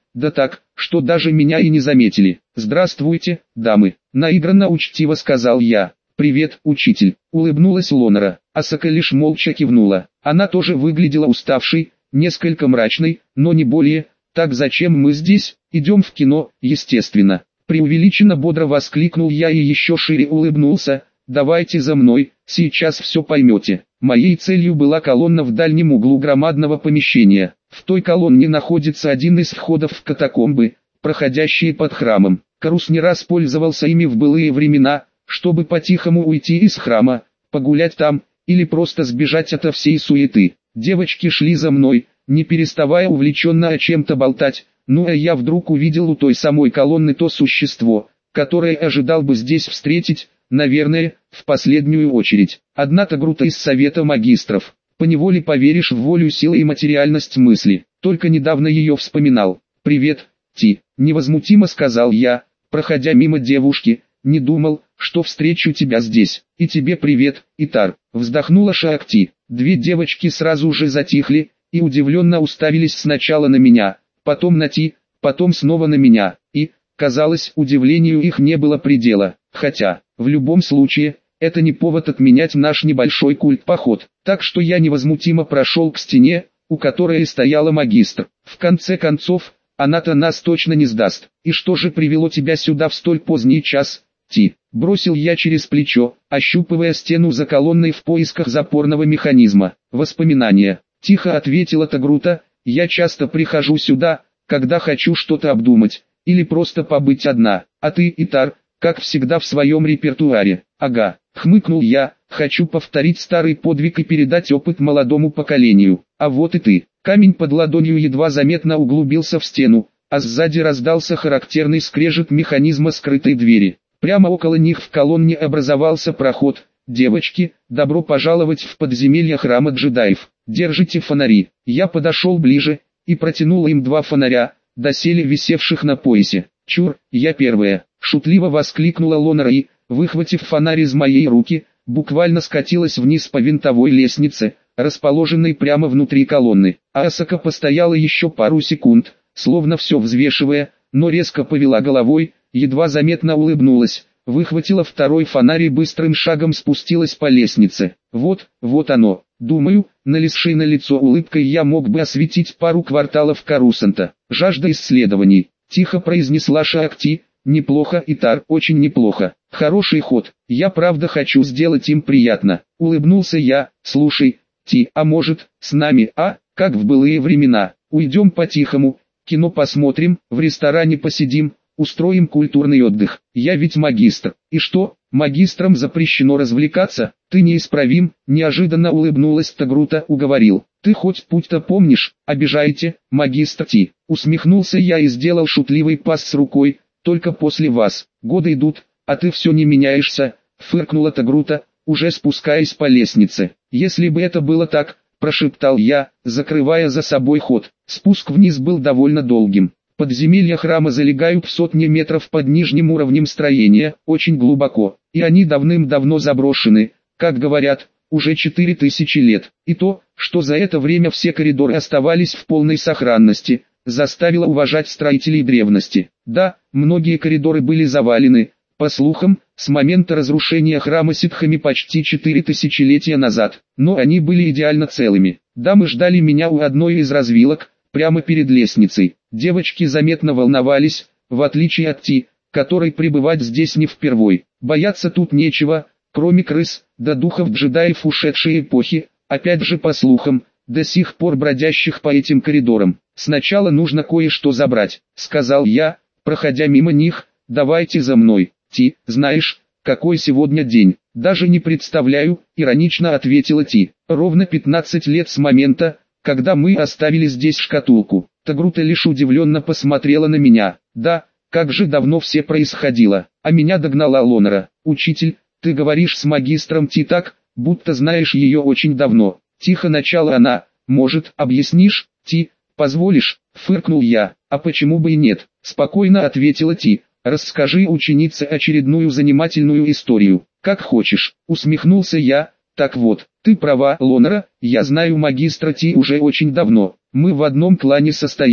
да так, что даже меня и не заметили. «Здравствуйте, дамы», — наигранно учтиво сказал я. «Привет, учитель», — улыбнулась Лонора. Асака лишь молча кивнула. Она тоже выглядела уставшей, несколько мрачной, но не более. «Так зачем мы здесь? Идем в кино, естественно». Преувеличенно бодро воскликнул я и еще шире улыбнулся. «Давайте за мной, сейчас все поймете». Моей целью была колонна в дальнем углу громадного помещения. В той колонне находится один из входов в катакомбы, проходящие под храмом. Карус не раз пользовался ими в былые времена, чтобы по-тихому уйти из храма, погулять там, или просто сбежать ото всей суеты. Девочки шли за мной, не переставая увлеченно о чем-то болтать, ну а я вдруг увидел у той самой колонны то существо, которое ожидал бы здесь встретить, наверное, в последнюю очередь. Одна Тагрута из Совета Магистров. Поневоле поверишь в волю силы и материальность мысли. Только недавно ее вспоминал. «Привет, Ти», — невозмутимо сказал я, проходя мимо девушки. «Не думал, что встречу тебя здесь». «И тебе привет, Итар», — вздохнула Шаакти. Две девочки сразу же затихли и удивленно уставились сначала на меня, потом на Ти, потом снова на меня. И, казалось, удивлению их не было предела. Хотя, в любом случае, это не повод отменять наш небольшой культ-поход. Так что я невозмутимо прошел к стене, у которой стояла магистр. В конце концов, она-то нас точно не сдаст. «И что же привело тебя сюда в столь поздний час, Ти?» Бросил я через плечо, ощупывая стену за колонной в поисках запорного механизма. «Воспоминания», — тихо ответила Тагрута. «Я часто прихожу сюда, когда хочу что-то обдумать, или просто побыть одна. А ты, Итар, как всегда в своем репертуаре». «Ага», — хмыкнул я, «хочу повторить старый подвиг и передать опыт молодому поколению. А вот и ты». Камень под ладонью едва заметно углубился в стену, а сзади раздался характерный скрежет механизма скрытой двери. Прямо около них в колонне образовался проход. «Девочки, добро пожаловать в подземелье храма джедаев. Держите фонари». Я подошел ближе и протянул им два фонаря, доселе висевших на поясе. «Чур, я первая», — шутливо воскликнула Лонора и, выхватив фонарь из моей руки, буквально скатилась вниз по винтовой лестнице, расположенной прямо внутри колонны. А Асака постояла еще пару секунд, словно все взвешивая, но резко повела головой, едва заметно улыбнулась, выхватила второй фонарь и быстрым шагом спустилась по лестнице. «Вот, вот оно. Думаю, налезшей на лицо улыбкой я мог бы осветить пару кварталов Карусанта. Жажда исследований», — тихо произнесла Шаакти. «Неплохо, Итар, очень неплохо. Хороший ход. Я правда хочу сделать им приятно». Улыбнулся я. «Слушай, Ти, а может, с нами, а, как в былые времена, уйдем по-тихому, кино посмотрим, в ресторане посидим, устроим культурный отдых. Я ведь магистр». «И что, магистрам запрещено развлекаться? Ты неисправим», — неожиданно улыбнулась Тагрута. «Уговорил. Ты хоть путь-то помнишь? Обижаете, магистр Ти?» Усмехнулся я и сделал шутливый пас с рукой. «Только после вас. Годы идут, а ты все не меняешься», — фыркнула Тагрута, уже спускаясь по лестнице. «Если бы это было так», — прошептал я, закрывая за собой ход. Спуск вниз был довольно долгим. Подземелья храма залегают в сотни метров под нижним уровнем строения, очень глубоко, и они давным-давно заброшены, как говорят, уже четыре тысячи лет. И то, что за это время все коридоры оставались в полной сохранности, заставило уважать строителей древности. Да, многие коридоры были завалены, по слухам, с момента разрушения храма ситхами почти четыре тысячелетия назад, но они были идеально целыми. Дамы ждали меня у одной из развилок, прямо перед лестницей. Девочки заметно волновались, в отличие от Ти, которой пребывать здесь не впервой. Бояться тут нечего, кроме крыс, да духов джедаев ушедшей эпохи, опять же по слухам, до сих пор бродящих по этим коридорам. «Сначала нужно кое-что забрать», — сказал я, проходя мимо них. «Давайте за мной, Ти, знаешь, какой сегодня день?» «Даже не представляю», — иронично ответила Ти. «Ровно пятнадцать лет с момента, когда мы оставили здесь шкатулку». Тагрута лишь удивленно посмотрела на меня. «Да, как же давно все происходило». А меня догнала Лонора. «Учитель, ты говоришь с магистром Ти так, будто знаешь ее очень давно». Тихо начала она. «Может, объяснишь, Ти, позволишь?» Фыркнул я. «А почему бы и нет?» Спокойно ответила Ти. «Расскажи ученице очередную занимательную историю». «Как хочешь», усмехнулся я. «Так вот, ты права, Лонора, я знаю магистра Ти уже очень давно. Мы в одном клане состояли.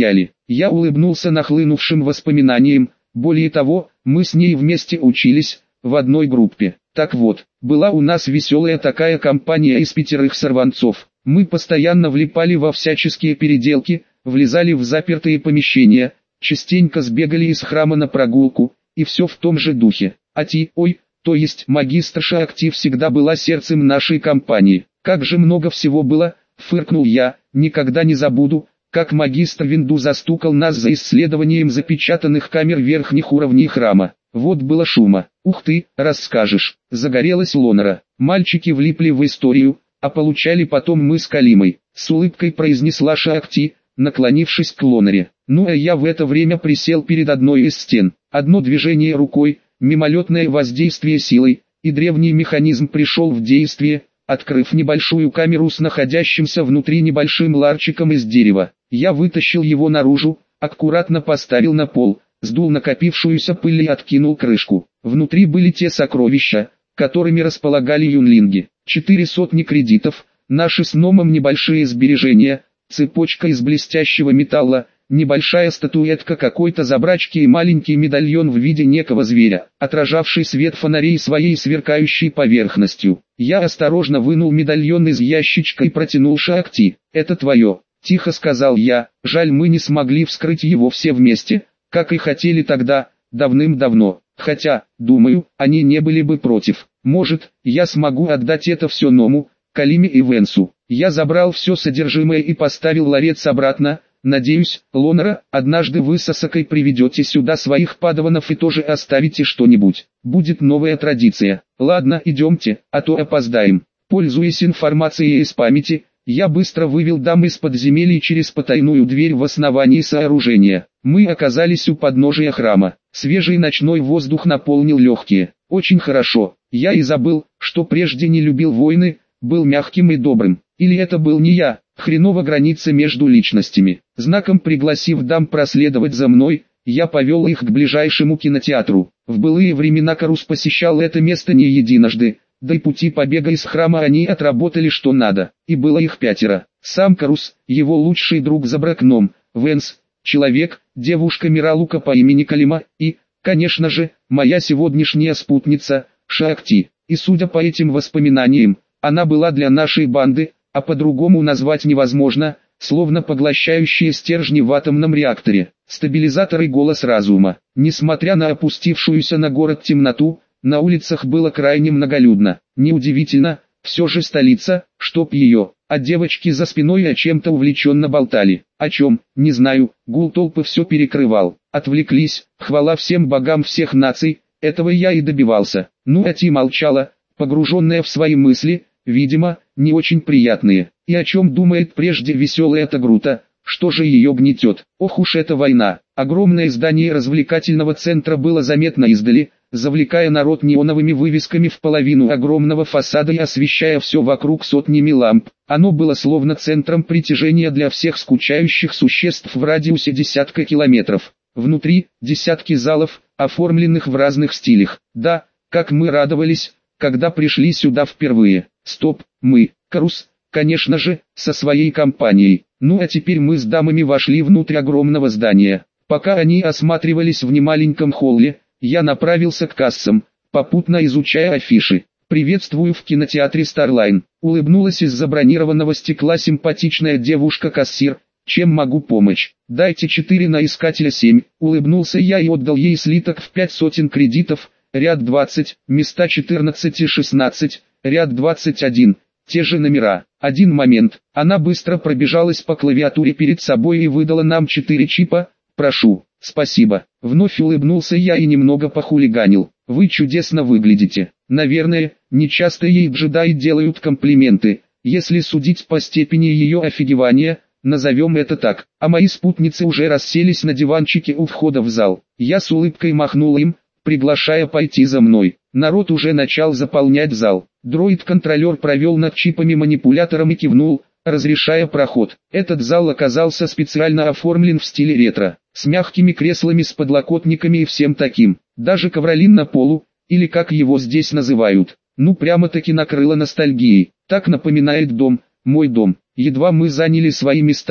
Я улыбнулся нахлынувшим воспоминаниям, более того, мы с ней вместе учились, в одной группе. Так вот, была у нас веселая такая компания из пятерых сорванцов. Мы постоянно влипали во всяческие переделки, влезали в запертые помещения, частенько сбегали из храма на прогулку, и все в том же духе. А ти, ой, то есть магистрша Акти всегда была сердцем нашей компании. Как же много всего было, фыркнул я, никогда не забуду, как магистр Винду застукал нас за исследованием запечатанных камер верхних уровней храма. Вот было шума. Ух ты, расскажешь. Загорелась Лонора. Мальчики влипли в историю, а получали потом мы с Калимой. С улыбкой произнесла Шаакти, наклонившись к Лоноре. Ну а я в это время присел перед одной из стен. Одно движение рукой, мимолетное воздействие силой, и древний механизм пришел в действие, открыв небольшую камеру с находящимся внутри небольшим ларчиком из дерева. Я вытащил его наружу, аккуратно поставил на пол, сдул накопившуюся пыль и откинул крышку. Внутри были те сокровища, которыми располагали юнлинги. Четыре сотни кредитов, наши с Номом небольшие сбережения, цепочка из блестящего металла, небольшая статуэтка какой-то забрачки и маленький медальон в виде некого зверя, отражавший свет фонарей своей сверкающей поверхностью. Я осторожно вынул медальон из ящичка и протянул Шаакти. «Это твое», — тихо сказал я, — «жаль, мы не смогли вскрыть его все вместе, как и хотели тогда, давным-давно, хотя, думаю, они не были бы против. Может, я смогу отдать это все Ному, Калиме и Венсу». Я забрал все содержимое и поставил ларец обратно. Надеюсь, Лонора, однажды вы с Асакой приведете сюда своих падаванов и тоже оставите что-нибудь. Будет новая традиция. Ладно, идемте, а то опоздаем. Пользуясь информацией из памяти, я быстро вывел дам из подземелий через потайную дверь в основании сооружения. Мы оказались у подножия храма. Свежий ночной воздух наполнил легкие. Очень хорошо. Я и забыл, что прежде не любил войны, был мягким и добрым. Или это был не я? Хренова граница между личностями. Знаком пригласив дам проследовать за мной, я повел их к ближайшему кинотеатру. В былые времена Карус посещал это место не единожды, да и пути побега из храма они отработали что надо, и было их пятеро. Сам Карус, его лучший друг Забракном, Венс, человек, девушка Миралука по имени Калима, и, конечно же, моя сегодняшняя спутница, Шаакти. И судя по этим воспоминаниям, она была для нашей банды, а по-другому назвать невозможно, словно поглощающие стержни в атомном реакторе, стабилизатор и голос разума. Несмотря на опустившуюся на город темноту, на улицах было крайне многолюдно. Неудивительно, все же столица, чтоб ее, а девочки за спиной о чем-то увлеченно болтали. О чем, не знаю, гул толпы все перекрывал. Отвлеклись, хвала всем богам всех наций, этого я и добивался. Ну а Ти молчала, погруженная в свои мысли, видимо, не очень приятные. И о чем думает прежде веселая Тагрута, что же ее гнетет? Ох уж эта война! Огромное здание развлекательного центра было заметно издали, завлекая народ неоновыми вывесками в половину огромного фасада и освещая все вокруг сотнями ламп. Оно было словно центром притяжения для всех скучающих существ в радиусе десятка километров. Внутри десятки залов, оформленных в разных стилях. Да, как мы радовались, когда пришли сюда впервые. Стоп, мы, Карус, конечно же, со своей компанией. Ну а теперь мы с дамами вошли внутрь огромного здания. Пока они осматривались в немаленьком холле, я направился к кассам, попутно изучая афиши. «Приветствую в кинотеатре Starline», — улыбнулась из забронированного стекла симпатичная девушка-кассир. «Чем могу помочь?» «Дайте четыре на искателя семь», — улыбнулся я и отдал ей слиток в пять сотен кредитов, ряд двадцать, места четырнадцать и шестнадцать, ряд двадцать один, те же номера. Один момент, она быстро пробежалась по клавиатуре перед собой и выдала нам четыре чипа. «Прошу». «Спасибо». Вновь улыбнулся я и немного похулиганил. «Вы чудесно выглядите». Наверное, нечасто ей джедаи делают комплименты, если судить по степени ее офигевания, назовем это так. А мои спутницы уже расселись на диванчике у входа в зал. Я с улыбкой махнул им, приглашая пойти за мной. Народ уже начал заполнять зал. Дроид-контролер провел над чипами манипулятором и кивнул, разрешая проход. Этот зал оказался специально оформлен в стиле ретро, с мягкими креслами с подлокотниками и всем таким. Даже ковролин на полу, или как его здесь называют, ну прямо-таки накрыло ностальгией. Так напоминает дом, мой дом. Едва мы заняли свои места,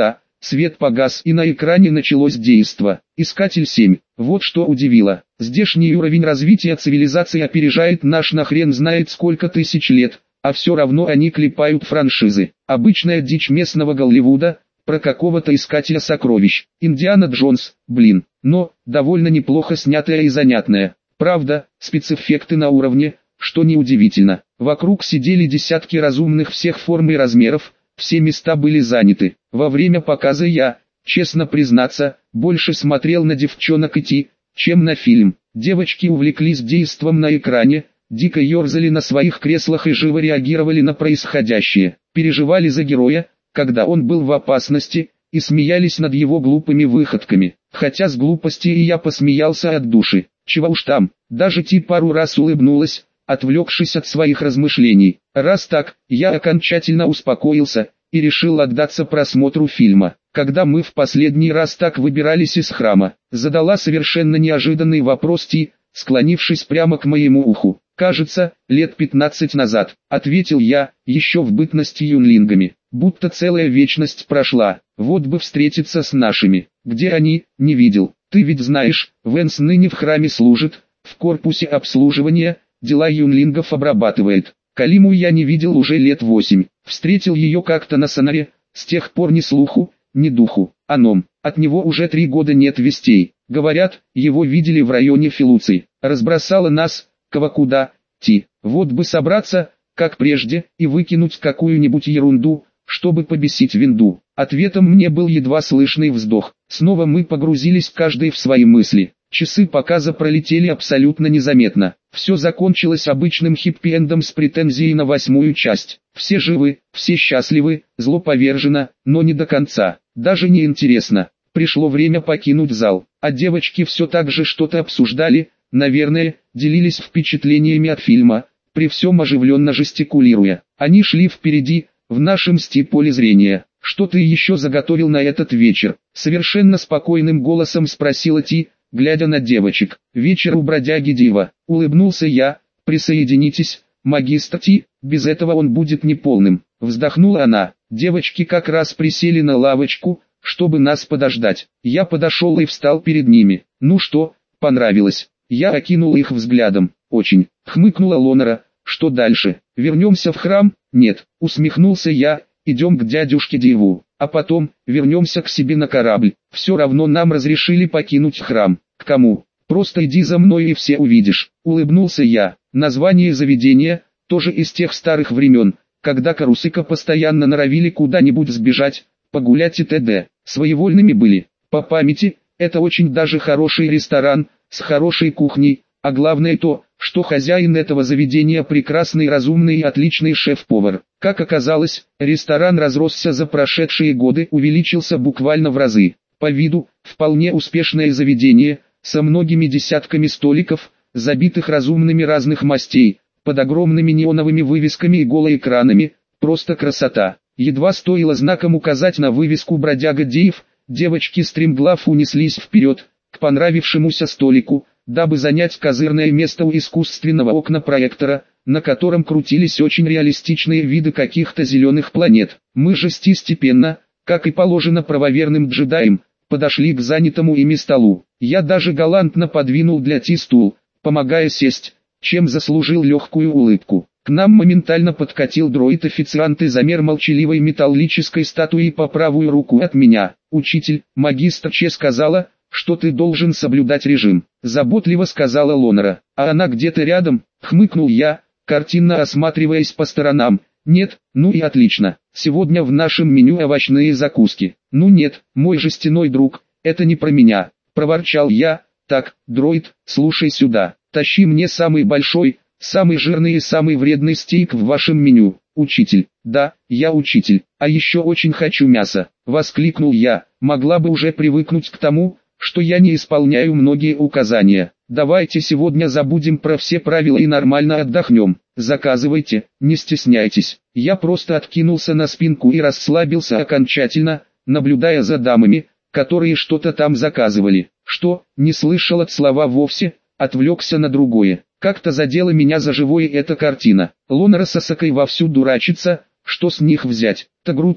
свет погас и на экране началось действо. Искатель семь. Вот что удивило. Здешний уровень развития цивилизации опережает наш на хрен знает сколько тысяч лет, а все равно они клепают франшизы. Обычная дичь местного Голливуда, про какого-то искателя сокровищ. Индиана Джонс, блин, но довольно неплохо снятая и занятная. Правда, спецэффекты на уровне, что неудивительно. Вокруг сидели десятки разумных всех форм и размеров, все места были заняты. Во время показа я, честно признаться, больше смотрел на девчонок идти, чем на фильм. Девочки увлеклись действом на экране, дико ерзали на своих креслах и живо реагировали на происходящее. Переживали за героя, когда он был в опасности, и смеялись над его глупыми выходками. Хотя с глупости и я посмеялся от души. Чего уж там, даже Ти пару раз улыбнулась, отвлекшись от своих размышлений. Раз так, я окончательно успокоился и решил отдаться просмотру фильма. Когда мы в последний раз так выбирались из храма, задала совершенно неожиданный вопрос Ти, склонившись прямо к моему уху. «Кажется, лет пятнадцать назад», — ответил я, еще в бытности юнлингами. Будто целая вечность прошла, вот бы встретиться с нашими. Где они, не видел. Ты ведь знаешь, Вэнс ныне в храме служит, в корпусе обслуживания, дела юнлингов обрабатывает. Калиму я не видел уже лет восемь. Встретил ее как-то на Сонаре, с тех пор ни слуху, ни духу. Аном, от него уже три года нет вестей. Говорят, его видели в районе Филуций. Разбросала нас, кого куда, Ти. Вот бы собраться, как прежде, и выкинуть какую-нибудь ерунду, чтобы побесить Винду. Ответом мне был едва слышный вздох. Снова мы погрузились каждый в свои мысли. Часы показа пролетели абсолютно незаметно. Все закончилось обычным хиппи-эндом с претензией на восьмую часть. Все живы, все счастливы, зло повержено, но не до конца. Даже не интересно. Пришло время покинуть зал. А девочки все так же что-то обсуждали, наверное, делились впечатлениями от фильма, при всем оживленно жестикулируя. Они шли впереди, в нашем поле зрения. «Что ты еще заготовил на этот вечер?» Совершенно спокойным голосом спросила Ти, глядя на девочек. «Вечер у бродяги Дива», — улыбнулся я. «Присоединитесь, магистр Ти, без этого он будет неполным». Вздохнула она. Девочки как раз присели на лавочку, чтобы нас подождать. Я подошел и встал перед ними. «Ну что, понравилось?» Я окинул их взглядом. «Очень», — хмыкнула Лонора. «Что дальше? Вернемся в храм?» «Нет», — усмехнулся я. «Идем к дядюшке Диву, а потом вернемся к себе на корабль. Все равно нам разрешили покинуть храм». «К кому?» «Просто иди за мной и все увидишь», — улыбнулся я. Название заведения, тоже из тех старых времен, когда Карусыка постоянно норовили куда-нибудь сбежать, погулять и т.д. Своевольными были. По памяти, это очень даже хороший ресторан, с хорошей кухней, а главное то, что хозяин этого заведения прекрасный, разумный и отличный шеф-повар. Как оказалось, ресторан разросся за прошедшие годы, увеличился буквально в разы. По виду, вполне успешное заведение, со многими десятками столиков, забитых разумными разных мастей, под огромными неоновыми вывесками и голоэкранами, просто красота. Едва стоило знаком указать на вывеску «Бродяга Див», девочки стремглав унеслись вперед, к понравившемуся столику, дабы занять козырное место у искусственного окна проектора, на котором крутились очень реалистичные виды каких-то зеленых планет. Мы же степенно, как и положено правоверным джедаям, подошли к занятому ими столу. Я даже галантно подвинул для Ти стул, помогая сесть, чем заслужил легкую улыбку. К нам моментально подкатил дроид-официант и замер молчаливой металлической статуей по правую руку от меня. «Учитель, магистр Че сказала, что ты должен соблюдать режим», — заботливо сказала Лонора. «А она где-то рядом», — хмыкнул я, картинно осматриваясь по сторонам. «Нет, ну и отлично. Сегодня в нашем меню овощные закуски». «Ну нет, мой жестяной друг, это не про меня», — проворчал я. «Так, дроид, слушай сюда. Тащи мне самый большой, самый жирный и самый вредный стейк в вашем меню». «Учитель». «Да, я учитель. А еще очень хочу мяса», — воскликнул я. «Могла бы уже привыкнуть к тому, что я не исполняю многие указания. Давайте сегодня забудем про все правила и нормально отдохнем. Заказывайте, не стесняйтесь». Я просто откинулся на спинку и расслабился окончательно, наблюдая за дамами, которые что-то там заказывали. «Что?» — не слышал от слова вовсе, отвлекся на другое. Как-то задела меня за живое эта картина. Лонора с Асакой вовсю дурачится, что с них взять. Тагрута,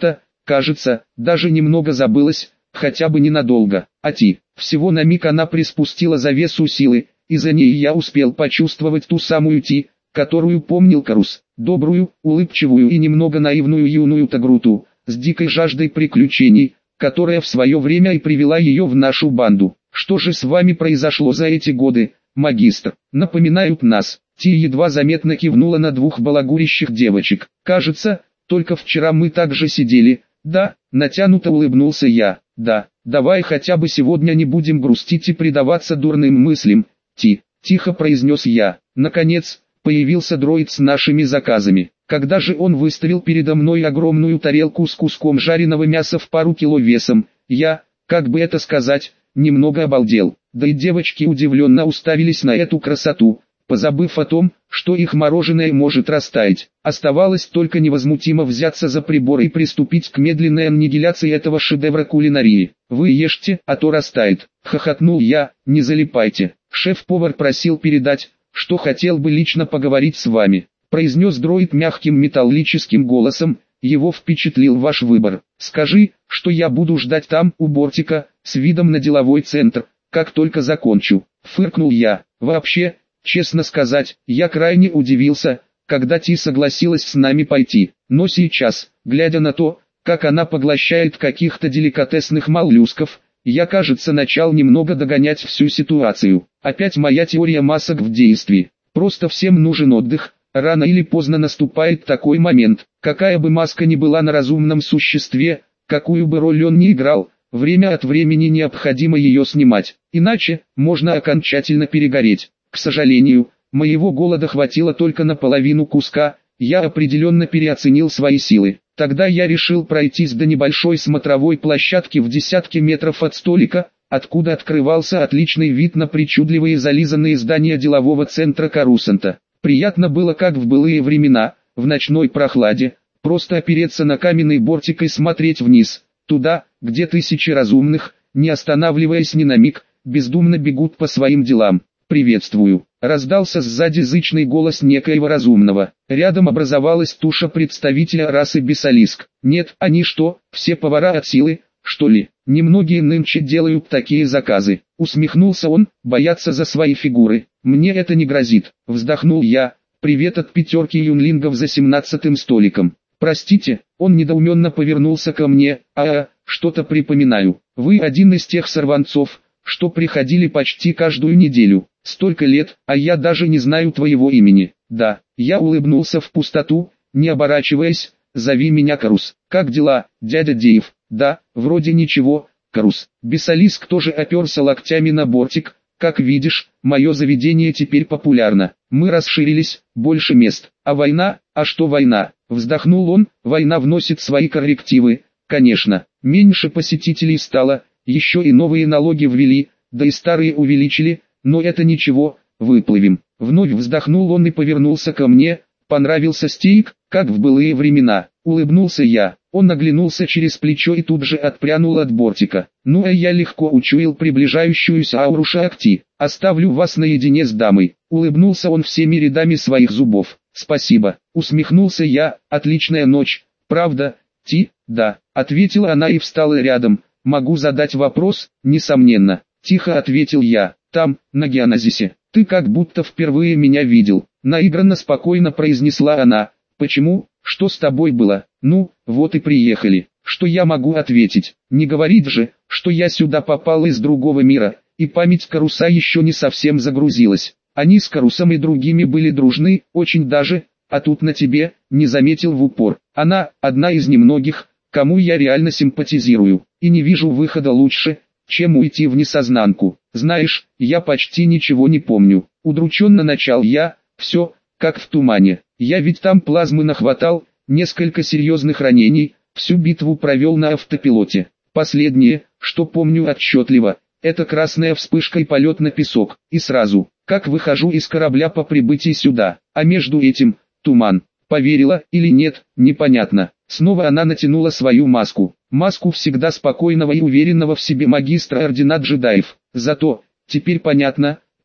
кажется, даже немного забылась, хотя бы ненадолго. А Ти, всего на миг она приспустила завесу силы, и за ней я успел почувствовать ту самую Ти, которую помнил Карус, добрую, улыбчивую и немного наивную юную Тагруту, с дикой жаждой приключений, которая в свое время и привела ее в нашу банду. Что же с вами произошло за эти годы, магистр? Напоминают нас. Ти едва заметно кивнула на двух балагурящих девочек. Кажется, только вчера мы так же сидели. Да, натянуто улыбнулся я. Да, давай хотя бы сегодня не будем грустить и предаваться дурным мыслям. Ти, тихо произнес я. Наконец, появился дроид с нашими заказами. Когда же он выставил передо мной огромную тарелку с куском жареного мяса в пару кило весом, я, как бы это сказать, немного обалдел. Да и девочки удивленно уставились на эту красоту, позабыв о том, что их мороженое может растаять. Оставалось только невозмутимо взяться за прибор и приступить к медленной аннигиляции этого шедевра кулинарии. «Вы ешьте, а то растает», — хохотнул я, — «не залипайте. Шеф-повар просил передать, что хотел бы лично поговорить с вами», — произнес дроид мягким металлическим голосом. «Его впечатлил ваш выбор. Скажи, что я буду ждать там, у бортика, с видом на деловой центр, как только закончу», — фыркнул я. «Вообще, честно сказать, я крайне удивился, когда Ти согласилась с нами пойти, но сейчас, глядя на то, как она поглощает каких-то деликатесных моллюсков, я, кажется, начал немного догонять всю ситуацию. Опять моя теория масок в действии. Просто всем нужен отдых, рано или поздно наступает такой момент, какая бы маска ни была на разумном существе, какую бы роль он ни играл, время от времени необходимо ее снимать, иначе можно окончательно перегореть. К сожалению, моего голода хватило только на половину куска, я определенно переоценил свои силы. Тогда я решил пройтись до небольшой смотровой площадки в десятке метров от столика, откуда открывался отличный вид на причудливые зализанные здания делового центра Карусанта. Приятно было, как в былые времена, в ночной прохладе, просто опереться на каменный бортик и смотреть вниз, туда, где тысячи разумных, не останавливаясь ни на миг, бездумно бегут по своим делам. «Приветствую», — раздался сзади зычный голос некоего разумного. Рядом образовалась туша представителя расы Бесалиск. «Нет, они что, все повара от силы, что ли? Немногие нынче делают такие заказы». Усмехнулся он, боятся за свои фигуры. «Мне это не грозит», — вздохнул я. «Привет от пятерки юнлингов за семнадцатым столиком». «Простите», — он недоуменно повернулся ко мне. «А, что-то припоминаю. Вы один из тех сорванцов, что приходили почти каждую неделю. Столько лет, а я даже не знаю твоего имени». «Да», — я улыбнулся в пустоту, не оборачиваясь. «Зови меня Карус». «Как дела, дядя Деев?» «Да, вроде ничего, Карус». Бесалиск тоже оперся локтями на бортик. «Как видишь, мое заведение теперь популярно. Мы расширились, больше мест. А война? А что война?» Вздохнул он. «Война вносит свои коррективы, конечно. Меньше посетителей стало, еще и новые налоги ввели, да и старые увеличили, но это ничего, выплывем». Вновь вздохнул он и повернулся ко мне. «Понравился стейк, как в былые времена?» Улыбнулся я. Он оглянулся через плечо и тут же отпрянул от бортика. «Ну а я легко учуял приближающуюся ауру Шакти. Оставлю вас наедине с дамой». Улыбнулся он всеми рядами своих зубов. «Спасибо», усмехнулся я. «Отличная ночь, правда, Ти?» «Да», ответила она и встала рядом. «Могу задать вопрос?» «Несомненно», тихо ответил я. «Там, на Геоназисе, ты как будто впервые меня видел», наигранно спокойно произнесла она. «Почему? Что с тобой было?» «Ну, вот и приехали». Что я могу ответить? Не говорить же, что я сюда попал из другого мира, и память Каруса еще не совсем загрузилась. Они с Карусом и другими были дружны, очень даже, а тут на тебе, не заметил в упор. Она, одна из немногих, кому я реально симпатизирую, и не вижу выхода лучше, чем уйти в несознанку. Знаешь, я почти ничего не помню. Удрученно начал я, все, как в тумане. Я ведь там плазмы нахватал, несколько серьезных ранений, всю битву провел на автопилоте. Последнее, что помню отчетливо, это красная вспышка и полет на песок, и сразу, как выхожу из корабля по прибытии сюда, а между этим, туман. Поверила или нет, непонятно. Снова она натянула свою маску. Маску всегда спокойного и уверенного в себе магистра ордена джедаев. Зато, теперь понятно,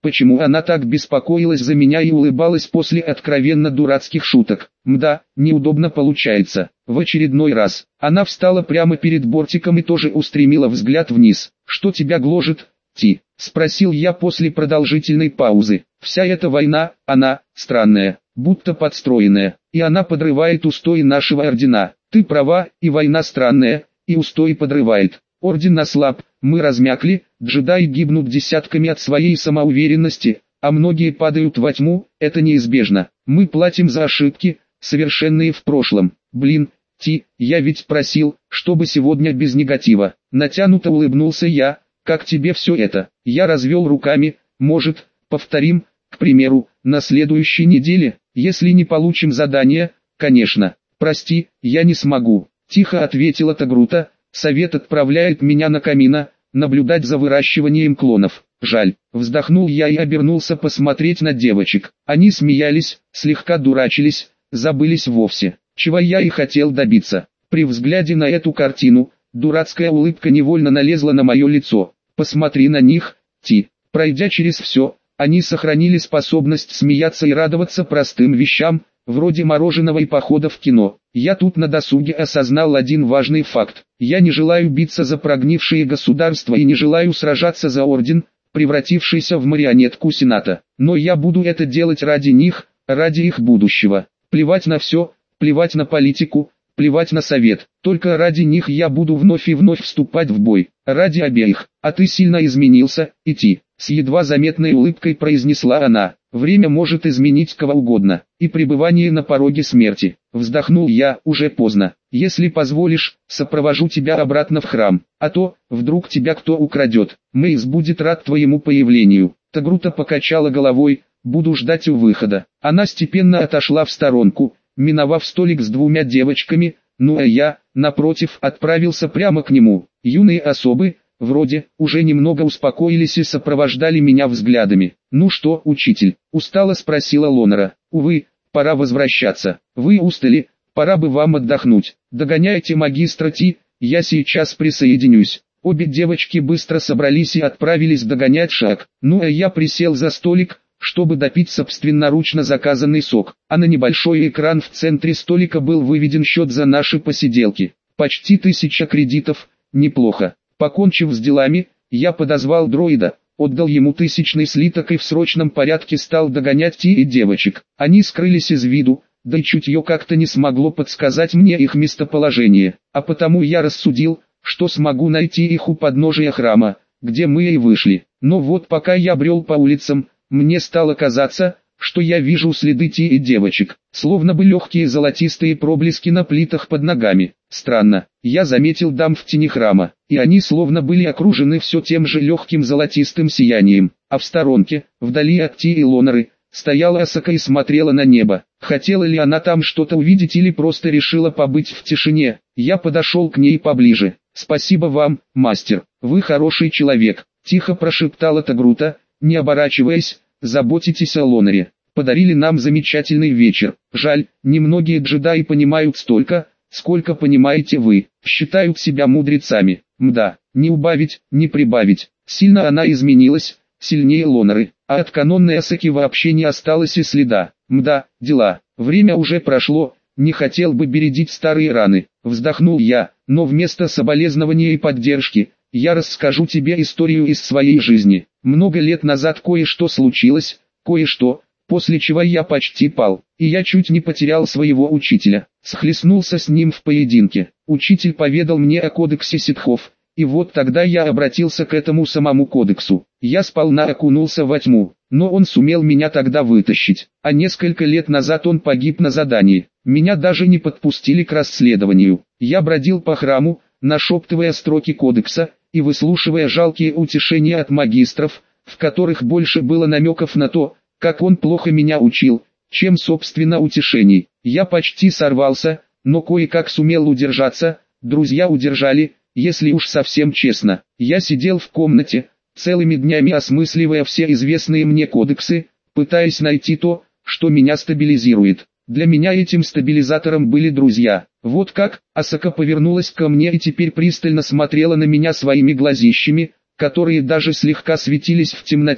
почему она так беспокоилась за меня и улыбалась после откровенно дурацких шуток. Мда, неудобно получается. В очередной раз она встала прямо перед бортиком и тоже устремила взгляд вниз. «Что тебя гложет, Ти?» — спросил я после продолжительной паузы. «Вся эта война, она, странная, будто подстроенная, и она подрывает устои нашего ордена. Ты права, и война странная, и устои подрывает. Орден ослаб, мы размякли, джедаи гибнут десятками от своей самоуверенности, а многие падают во тьму, это неизбежно. Мы платим за ошибки, совершенные в прошлом. Блин, Ти, я ведь просил, чтобы сегодня без негатива». Натянуто улыбнулся я. «Как тебе все это?» Я развел руками. «Может, повторим, к примеру, на следующей неделе, если не получим задание, конечно». «Прости, я не смогу», — тихо ответила Тагрута. «Совет отправляет меня на Камина, наблюдать за выращиванием клонов. Жаль». Вздохнул я и обернулся посмотреть на девочек. Они смеялись, слегка дурачились, забылись вовсе. Чего я и хотел добиться. При взгляде на эту картину, дурацкая улыбка невольно налезла на мое лицо. «Посмотри на них, Ти». Пройдя через все, они сохранили способность смеяться и радоваться простым вещам, вроде мороженого и похода в кино. Я тут на досуге осознал один важный факт. Я не желаю биться за прогнившие государства и не желаю сражаться за орден, превратившийся в марионетку Сената. Но я буду это делать ради них, ради их будущего. Плевать на все, плевать на политику, плевать на совет. Только ради них я буду вновь и вновь вступать в бой. Ради обеих. А ты сильно изменился, Ти. С едва заметной улыбкой произнесла она. Время может изменить кого угодно. И пребывание на пороге смерти. Вздохнул я. Уже поздно. Если позволишь, сопровожу тебя обратно в храм. А то, вдруг тебя кто украдет. Мэйз будет рад твоему появлению. Тагрута покачала головой. Буду ждать у выхода. Она степенно отошла в сторонку, миновав столик с двумя девочками, ну а я, напротив, отправился прямо к нему. Юные особы, вроде, уже немного успокоились и сопровождали меня взглядами. «Ну что, учитель?» — устало спросила Лонера. «Увы, пора возвращаться. Вы устали, пора бы вам отдохнуть. Догоняйте магистра Ти, я сейчас присоединюсь». Обе девочки быстро собрались и отправились догонять шаг. Ну а я присел за столик, чтобы допить собственноручно заказанный сок, а на небольшой экран в центре столика был выведен счет за наши посиделки. Почти тысяча кредитов, неплохо. Покончив с делами, я подозвал дроида, отдал ему тысячный слиток и в срочном порядке стал догонять Ти и девочек. Они скрылись из виду, да и чутье как-то не смогло подсказать мне их местоположение, а потому я рассудил, что смогу найти их у подножия храма, где мы и вышли. Но вот пока я брел по улицам, мне стало казаться, что я вижу следы Ти и девочек, словно бы легкие золотистые проблески на плитах под ногами. Странно, я заметил дам в тени храма, и они словно были окружены все тем же легким золотистым сиянием, а в сторонке, вдали от Ти и Лонеры, стояла Асака и смотрела на небо. Хотела ли она там что-то увидеть или просто решила побыть в тишине? Я подошел к ней поближе. «Спасибо вам, мастер, вы хороший человек», — тихо прошептала Тагрута, не оборачиваясь. «Заботитесь о Лонере. Подарили нам замечательный вечер. Жаль, немногие джедаи понимают столько, сколько понимаете вы. Считают себя мудрецами. Мда, не убавить, не прибавить. Сильно она изменилась, сильнее Лонеры, а от канонной Асаки вообще не осталось и следа. Мда, дела. Время уже прошло, не хотел бы бередить старые раны». Вздохнул я, но вместо соболезнования и поддержки, я расскажу тебе историю из своей жизни. Много лет назад кое-что случилось, кое-что, после чего я почти пал, и я чуть не потерял своего учителя. Схлестнулся с ним в поединке. Учитель поведал мне о кодексе ситхов, и вот тогда я обратился к этому самому кодексу. Я сполна окунулся во тьму, но он сумел меня тогда вытащить, а несколько лет назад он погиб на задании. Меня даже не подпустили к расследованию. Я бродил по храму, нашептывая строки кодекса, и выслушивая жалкие утешения от магистров, в которых больше было намеков на то, как он плохо меня учил, чем собственно утешений. Я почти сорвался, но кое-как сумел удержаться, друзья удержали, если уж совсем честно. Я сидел в комнате, целыми днями осмысливая все известные мне кодексы, пытаясь найти то, что меня стабилизирует. Для меня этим стабилизатором были друзья. Вот как, Асака повернулась ко мне и теперь пристально смотрела на меня своими глазищами, которые даже слегка светились в темноте,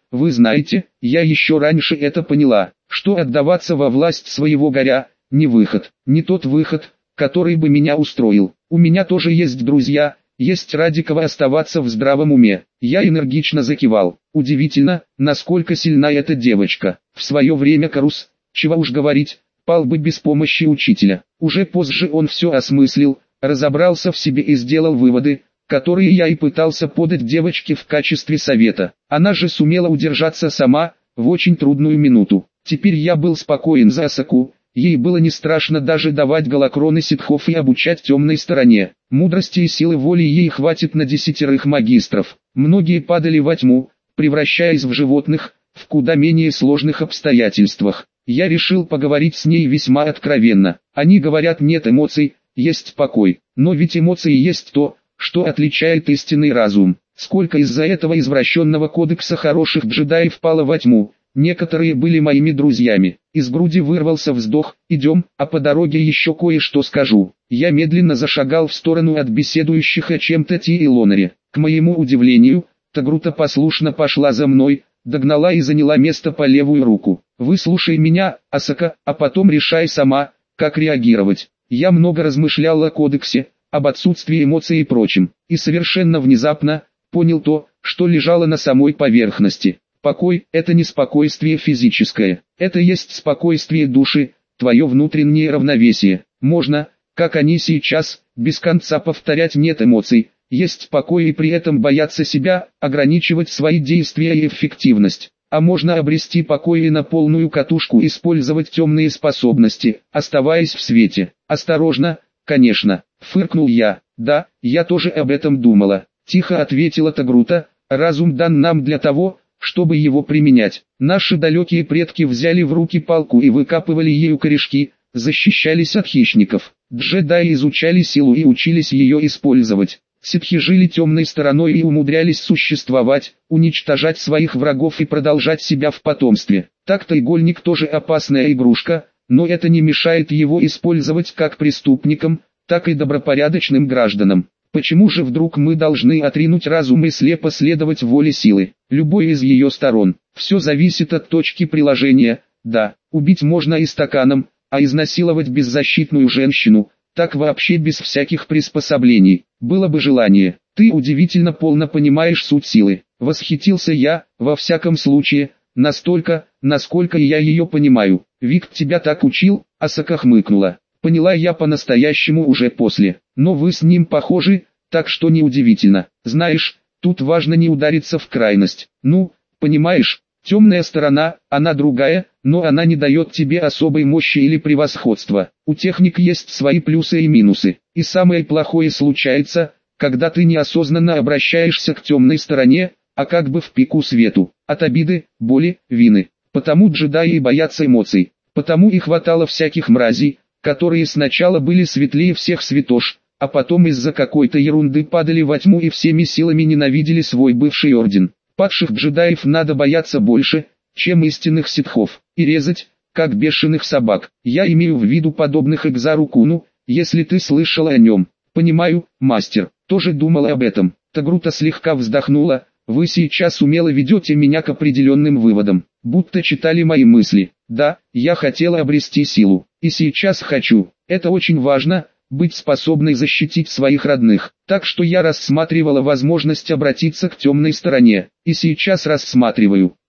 Вы знаете, я еще раньше это поняла, что отдаваться во власть своего горя – не выход, не тот выход, который бы меня устроил. У меня тоже есть друзья, есть ради кого оставаться в здравом уме. Я энергично закивал. Удивительно, насколько сильна эта девочка. В свое время Карус, чего уж говорить, пал бы без помощи учителя. Уже позже он все осмыслил, разобрался в себе и сделал выводы, которые я и пытался подать девочке в качестве совета. Она же сумела удержаться сама, в очень трудную минуту. Теперь я был спокоен за Асаку. Ей было не страшно даже давать голокроны ситхов и обучать темной стороне. Мудрости и силы воли ей хватит на десятерых магистров. Многие падали во тьму, превращаясь в животных, в куда менее сложных обстоятельствах. Я решил поговорить с ней весьма откровенно. Они говорят, нет эмоций, есть покой. Но ведь эмоции есть то, что отличает истинный разум. Сколько из-за этого извращенного кодекса хороших джедаев пало во тьму. Некоторые были моими друзьями. Из груди вырвался вздох. Идем, а по дороге еще кое-что скажу. Я медленно зашагал в сторону от беседующих о чем-то Ти и Лонаре. К моему удивлению, Тагрута послушно пошла за мной, догнала и заняла место по левую руку. Выслушай меня, Асака, а потом решай сама, как реагировать. Я много размышлял о кодексе, об отсутствии эмоций и прочем, и совершенно внезапно понял то, что лежало на самой поверхности. Покой – это не спокойствие физическое, это есть спокойствие души, твое внутреннее равновесие. Можно, как они сейчас, без конца повторять «нет эмоций», есть покой и при этом бояться себя, ограничивать свои действия и эффективность. А можно обрести покой и на полную катушку использовать темные способности, оставаясь в свете. Осторожно, конечно, фыркнул я. Да, я тоже об этом думала. Тихо ответила Тагрута, разум дан нам для того, чтобы его применять. Наши далекие предки взяли в руки палку и выкапывали ею корешки, защищались от хищников. Джедаи изучали силу и учились ее использовать. Ситхи жили темной стороной и умудрялись существовать, уничтожать своих врагов и продолжать себя в потомстве. Так-то игольник тоже опасная игрушка, но это не мешает его использовать как преступникам, так и добропорядочным гражданам. Почему же вдруг мы должны отринуть разум и слепо следовать воле силы, любой из ее сторон? Все зависит от точки приложения. Да, убить можно и стаканом, а изнасиловать беззащитную женщину, так вообще без всяких приспособлений. Было бы желание. Ты удивительно полно понимаешь суть силы. Восхитился я, во всяком случае, настолько, насколько я ее понимаю. Вик тебя так учил, Асака хмыкнула. Поняла я по-настоящему уже после. Но вы с ним похожи, так что неудивительно. Знаешь, тут важно не удариться в крайность. Ну, понимаешь, темная сторона, она другая, но она не дает тебе особой мощи или превосходства. У техник есть свои плюсы и минусы. И самое плохое случается, когда ты неосознанно обращаешься к темной стороне, а как бы в пику свету, от обиды, боли, вины. Потому джедаи и боятся эмоций. Потому и хватало всяких мразей, которые сначала были светлее всех святош, а потом из-за какой-то ерунды падали во тьму и всеми силами ненавидели свой бывший орден. Падших джедаев надо бояться больше, чем истинных ситхов, и резать, как бешеных собак. Я имею в виду подобных Экзару Куну, если ты слышал о нем. Понимаю, мастер, тоже думал об этом. Тагрута слегка вздохнула. Вы сейчас умело ведете меня к определенным выводам, будто читали мои мысли. Да, я хотела обрести силу, и сейчас хочу. Это очень важно, быть способной защитить своих родных. Так что я рассматривала возможность обратиться к темной стороне, и сейчас рассматриваю.